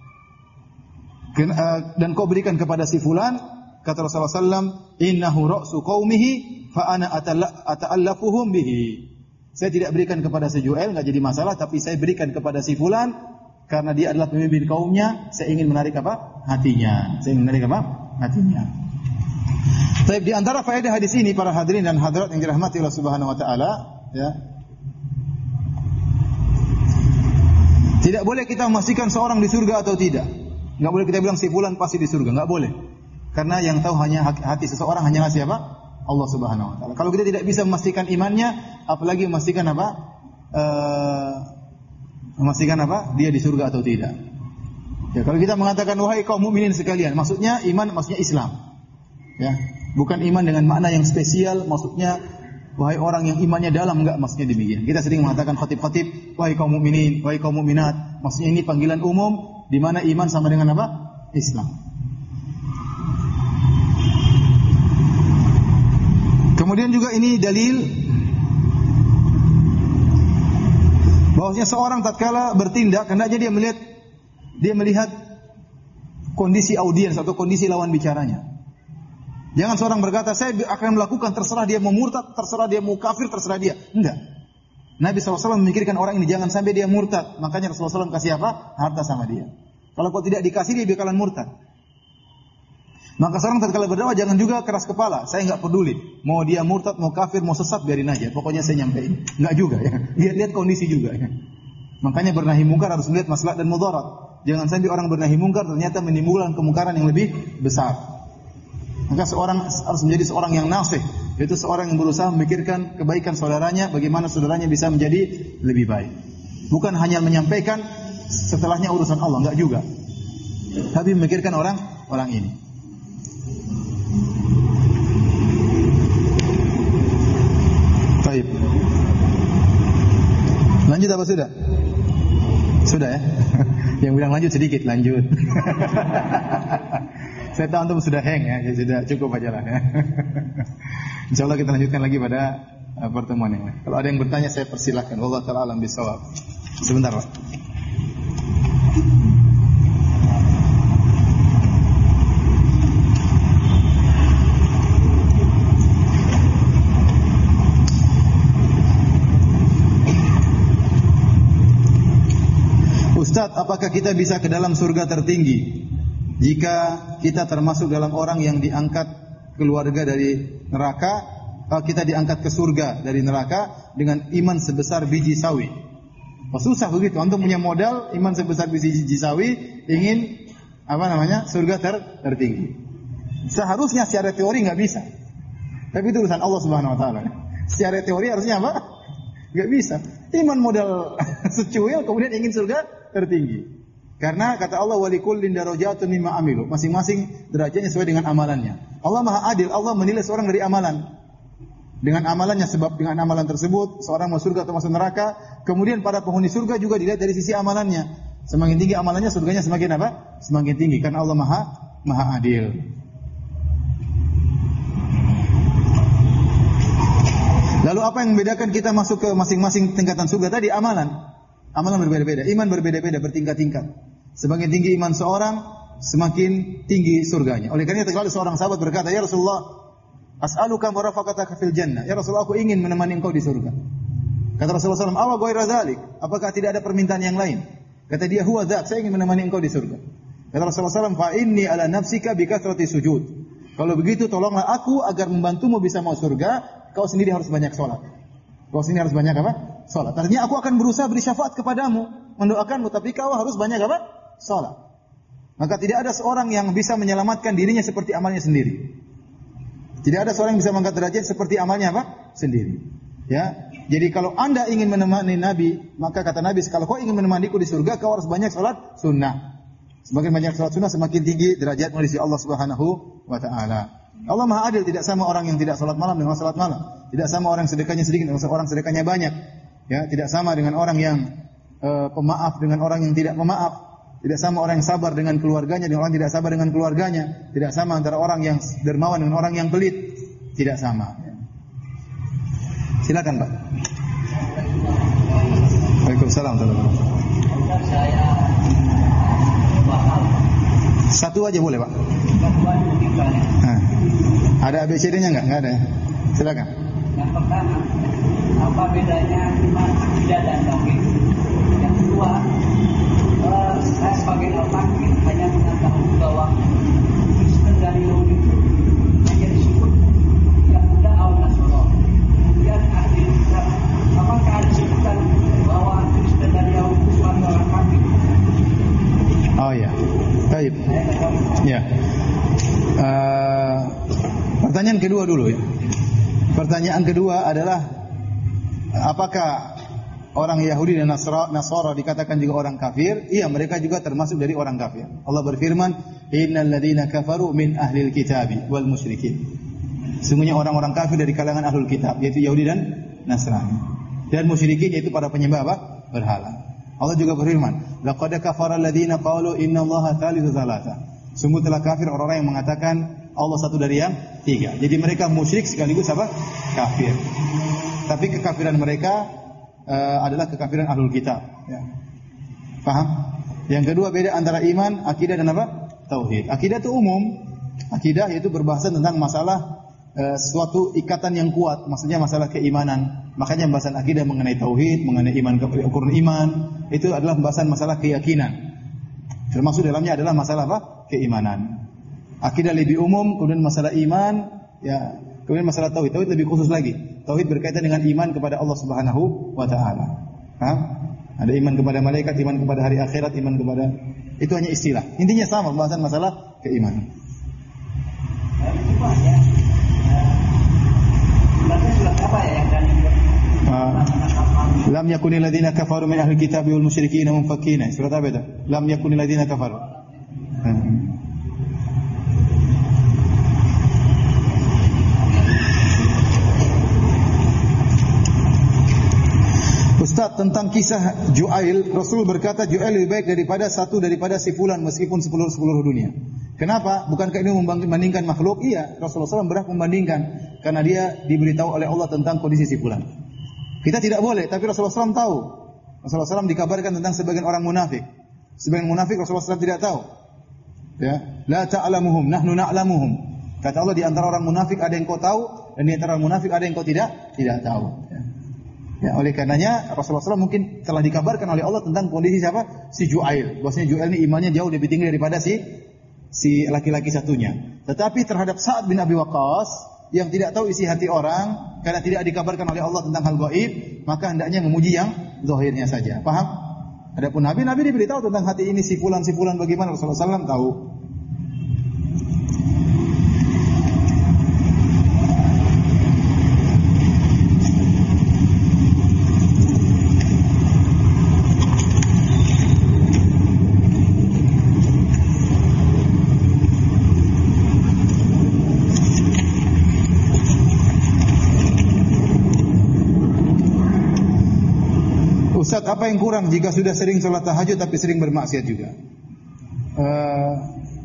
dan kau berikan kepada si fulan. Kata Rasulullah sallallahu alaihi wasallam, innahu ra'su qaumihi fa ana ata'allafuhum bihi. Saya tidak berikan kepada si Joel, enggak jadi masalah, tapi saya berikan kepada si fulan karena dia adalah pemimpin kaumnya, saya ingin menarik apa? Hatinya. Saya ingin menarik apa? Hatinya. Tapi di antara faedah hadis ini para hadirin dan hadirat yang dirahmati Allah Subhanahu wa taala, ya. Tidak boleh kita memastikan seorang di surga atau tidak. Enggak boleh kita bilang si fulan pasti di surga, enggak boleh. Karena yang tahu hanya hati seseorang hanyalah siapa? Allah Subhanahu wa taala. Kalau kita tidak bisa memastikan imannya, apalagi memastikan apa? Uh, memastikan apa? Dia di surga atau tidak. Ya, kalau kita mengatakan wahai kaum mukminin sekalian, maksudnya iman, maksudnya Islam. Ya, bukan iman dengan makna yang spesial, maksudnya wahai orang yang imannya dalam, enggak, maksudnya demikian. Kita sering mengatakan khatib-khatib, wahai kaum mukminin, wahai kaum mukminat. Maksudnya ini panggilan umum di mana iman sama dengan apa? Islam. Kemudian juga ini dalil bahwasanya seorang tatkala bertindak hendaknya dia melihat dia melihat kondisi audiens atau kondisi lawan bicaranya. Jangan seorang berkata, saya akan melakukan, terserah dia mau murtad, terserah dia mau kafir, terserah dia. Enggak. Nabi shallallahu alaihi wasallam memikirkan orang ini, jangan sampai dia murtad. Makanya Rasulullah shallallahu alaihi wasallam kasih apa? Harta sama dia. Kalau kau tidak dikasih, dia bakalan murtad. Maka seorang tatkala berdakwah, jangan juga keras kepala. Saya enggak peduli. Mau dia murtad, mau kafir, mau sesat, biarin aja. Pokoknya saya nyampein. Enggak juga ya. Lihat-lihat kondisi juga ya. Makanya bernahi mungkar harus melihat maslahat dan mudarat. Jangan sampai orang bernahi mungkar ternyata menimbulkan kemungkaran yang lebih besar. Maka seorang harus menjadi seorang yang nasih, yaitu seorang yang berusaha memikirkan kebaikan saudaranya, bagaimana saudaranya bisa menjadi lebih baik. Bukan hanya menyampaikan setelahnya urusan Allah, enggak juga. Tapi memikirkan orang orang ini. Baik. Lanjut apa sudah? Sudah ya? Yang bilang lanjut sedikit, lanjut. Saya tahu antum sudah hang ya, ya sudah cukup aja lah ya. Insyaallah kita lanjutkan lagi pada uh, pertemuan yang lain. Kalau ada yang bertanya saya persilahkan. Wallahu ta'ala alam bisawab. Sebentar, Pak. Ustaz, apakah kita bisa ke dalam surga tertinggi jika kita termasuk dalam orang yang diangkat keluarga dari neraka, kalau kita diangkat ke surga dari neraka dengan iman sebesar biji sawi? Oh, susah begitu. Antum punya modal iman sebesar biji sawi, ingin apa namanya? Surga ter tertinggi. Seharusnya secara teori enggak bisa. Tapi itu urusan Allah Subhanahu wa taala. Secara teori harusnya apa? Enggak bisa. Iman modal secuil kemudian ingin surga tertinggi. Karena kata Allah walikullin darajatun mimma amilu, masing-masing derajatnya sesuai dengan amalannya. Allah Maha Adil, Allah menilai seorang dari amalan. Dengan amalannya, sebab dengan amalan tersebut seorang masuk surga atau masuk neraka. Kemudian para penghuni surga juga dilihat dari sisi amalannya. Semakin tinggi amalannya, surganya semakin apa? Semakin tinggi karena Allah Maha Maha Adil. Lalu apa yang membedakan kita masuk ke masing-masing tingkatan surga tadi? Amalan. Amalan berbeda-beda, iman berbeda-beda, bertingkat-tingkat. Semakin tinggi iman seorang, semakin tinggi surganya. Oleh karena itu, seorang sahabat berkata, "Ya Rasulullah, as'aluka marafaqataka fil jannah." Ya Rasulullah, aku ingin menemani engkau di surga. Kata Rasulullah shallallahu alaihi wasallam, "Awa ghaira dzalik?" Apakah tidak ada permintaan yang lain? Kata dia, "Huwa dzak, saya ingin menemani engkau di surga." Kata Rasulullah shallallahu alaihi wasallam, "Fa inni ala nafsika bi kathrati sujud." Kalau begitu, tolonglah aku agar membantumu bisa masuk surga. Kau sendiri harus banyak sholat. Kau sendiri harus banyak apa? Sholat. Artinya aku akan berusaha beri syafaat kepadamu, mendoakanmu, tapi kau harus banyak apa? Sholat. Maka tidak ada seorang yang bisa menyelamatkan dirinya seperti amalnya sendiri. Tidak ada seorang yang bisa mengangkat derajat seperti amalnya apa? Sendiri. Ya. Jadi kalau Anda ingin menemani Nabi, maka kata Nabi, kalau kau ingin menemaniku di surga, kau harus banyak sholat sunnah. Semakin banyak sholat sunnah, semakin tinggi derajatmu di sisi Allah Subhanahu wa taala. Allah Maha Adil, tidak sama orang yang tidak salat malam dengan salat malam. Tidak sama orang sedekahnya sedikit dengan orang sedekahnya banyak. Ya, tidak sama dengan orang yang uh, pemaaf dengan orang yang tidak pemaaf. Tidak sama orang yang sabar dengan keluarganya dengan orang yang tidak sabar dengan keluarganya. Tidak sama antara orang yang dermawan dengan orang yang pelit. Tidak sama. Silakan, Pak. Waalaikumsalam. Satu aja boleh, Pak. Nah, ada A B C D-nya enggak? Enggak ada ya. Silakan. Nah, pertama, apa bedanya iman, akidah dan tauhid? Yang kedua, uh, saya sebagai al-fakir hanya mengetahui bahwa Kristen dan Yahudi itu hanya disebut Yahuda al-Nasara. Kemudian ahli kitab, apakah disebutkan bahwa Kristen dan Yahudi itu sebagai orang kafir? Oh ya, baik. Ya. Uh, pertanyaan kedua dulu ya. Pertanyaan kedua adalah apakah orang Yahudi dan Nasara dikatakan juga orang kafir? Iya, mereka juga termasuk dari orang kafir. Allah berfirman, "Innal ladzina kafaru min ahlil kitabi wal musyrikin." Sungguhnya orang-orang kafir dari kalangan ahlul kitab, yaitu Yahudi dan Nasrani. Dan musyrikin yaitu para penyembah apa? Berhala. Allah juga berfirman, "Laqad kafara alladzina qalu innallaha thalithu tsalatsa." Sungguh telah kafir orang-orang yang mengatakan Allah satu dari yang tiga. Jadi mereka musyrik sekaligus apa? Kafir. Tapi kekafiran mereka uh, adalah kekafiran ahlul kitab. Ya. Paham? Yang kedua beda antara iman, akidah dan apa? Tauhid. Akidah itu umum. Akidah yaitu berbahasa tentang masalah uh, suatu ikatan yang kuat. Maksudnya masalah keimanan. Makanya pembahasan akidah mengenai tauhid, mengenai iman, ukuran iman, itu adalah pembahasan masalah keyakinan. Termasuk dalamnya adalah masalah apa? Keimanan. Akidah lebih umum, kemudian masalah iman, ya, kemudian masalah tauhid. Tauhid lebih khusus lagi. Tauhid berkaitan dengan iman kepada Allah Subhanahu wa taala. Paham? Ada iman kepada malaikat, iman kepada hari akhirat, iman kepada itu hanya istilah. Intinya sama pembahasan masalah keimanan. Lam yakunil ladzina kafaru min ahli kitab wal musyrikin munfakkina. Surat apa itu? Lam yakunil ladzina kafaru. Ustaz, tentang kisah Ju'ail, Rasul berkata Ju'ail lebih baik daripada satu daripada si fulan meskipun seluruh-seluruh dunia. Kenapa? Bukankah ini membandingkan makhluk? Iya, Rasulullah shallallahu alaihi wasallam berhak membandingkan karena dia diberitahu oleh Allah tentang kondisi si fulan. Kita tidak boleh, tapi Rasulullah shallallahu alaihi wasallam tahu. Rasulullah shallallahu alaihi wasallam dikabarkan tentang sebagian orang munafik. Sebagian munafik Rasulullah shallallahu alaihi wasallam tidak tahu. Ya, la ta'lamuhum, nahnu na'lamuhum. Kata Allah, di antara orang munafik ada yang kau tahu dan di antara orang munafik ada yang kau tidak tidak tahu. Ya. Ya, oleh karenanya Rasulullah shallallahu alaihi wasallam mungkin telah dikabarkan oleh Allah tentang kondisi siapa? Si Ju'ail. Bahwasanya Ju'ail ini imannya jauh lebih tinggi daripada si si laki-laki satunya. Tetapi terhadap Sa'ad bin Abi Waqqas yang tidak tahu isi hati orang karena tidak dikabarkan oleh Allah tentang hal gaib, maka hendaknya memuji yang zahirnya saja. Paham? Adapun Nabi, Nabi diberitahu tentang hati ini si fulan si fulan bagaimana, Rasulullah shallallahu alaihi wasallam tahu. Ustaz, apa yang kurang jika sudah sering sholat tahajud tapi sering bermaksiat juga? Uh,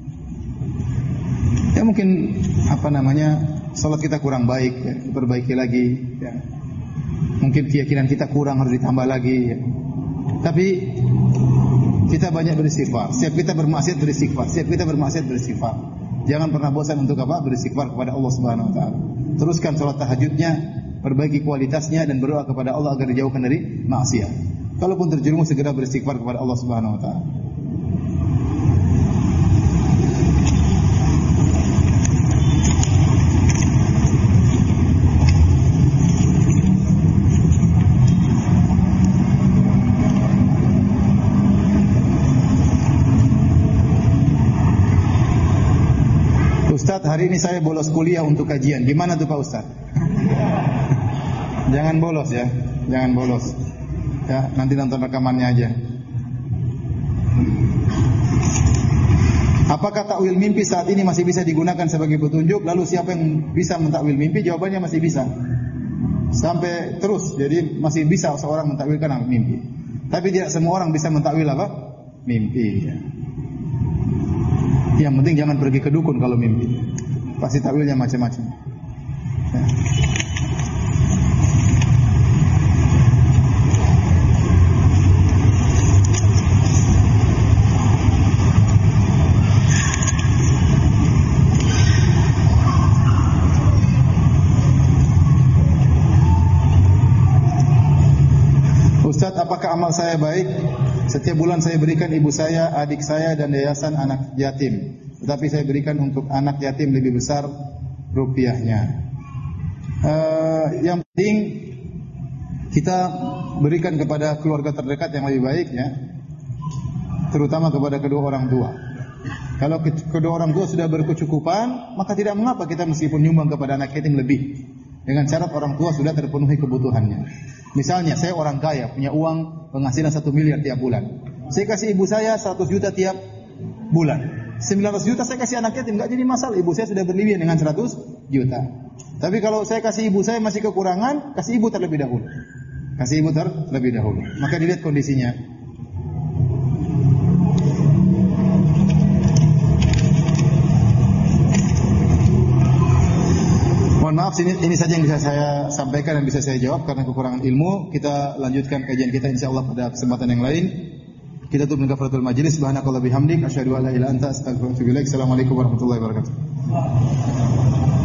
ya mungkin apa namanya sholat kita kurang baik, ya, diperbaiki lagi. Ya. Mungkin keyakinan kita kurang, harus ditambah lagi. Ya. Tapi kita banyak beristighfar. Setiap kita bermaksiat beristighfar. Setiap kita bermaksiat beristighfar. Jangan pernah bosan untuk apa? Beristighfar kepada Allah Subhanahu Wa Taala. Teruskan sholat tahajudnya, perbaiki kualitasnya dan berdoa kepada Allah agar dijauhkan dari maksiat. Kalaupun terjerumus segera beristighfar kepada Allah Subhanahu wa taala. Ustaz, hari ini saya bolos kuliah untuk kajian. Gimana tuh Pak Ustaz? Jangan bolos ya, jangan bolos. Ya, nanti nonton rekamannya aja. Apakah takwil mimpi saat ini masih bisa digunakan sebagai petunjuk? Lalu siapa yang bisa mentakwil mimpi? Jawabannya masih bisa. Sampai terus, jadi masih bisa seorang mentakwilkan mimpi. Tapi tidak semua orang bisa mentakwil apa? Mimpi. Ya. Yang penting jangan pergi ke dukun kalau mimpi. Pasti takwilnya macam-macam. Ya. saya baik. Setiap bulan saya berikan ibu saya, adik saya dan yayasan anak yatim. Tetapi saya berikan untuk anak yatim lebih besar rupiahnya. Uh, yang penting kita berikan kepada keluarga terdekat yang lebih baik ya, terutama kepada kedua orang tua. Kalau kedua orang tua sudah berkecukupan, maka tidak mengapa kita meskipun nyumbang kepada anak yatim lebih, dengan syarat orang tua sudah terpenuhi kebutuhannya. Misalnya saya orang kaya, punya uang penghasilan satu miliar tiap bulan, saya kasih ibu saya seratus juta tiap bulan, sembilan ratus juta saya kasih anak yatim, enggak jadi masalah. Ibu saya sudah berlebihan dengan seratus juta. Tapi kalau saya kasih ibu saya masih kekurangan, kasih ibu terlebih dahulu. Kasih ibu terlebih dahulu. Maka dilihat kondisinya. Mohon maaf, ini, ini saja yang bisa saya sampaikan dan bisa saya jawab karena kekurangan ilmu. Kita lanjutkan kajian kita insyaallah pada kesempatan yang lain. Kita tutup dengan kafaratul majlis. Subhanakallah bihamdik asyhadu an la ilaha illa anta astaghfiruka wa atubu ilaik. Assalamualaikum warahmatullahi wabarakatuh.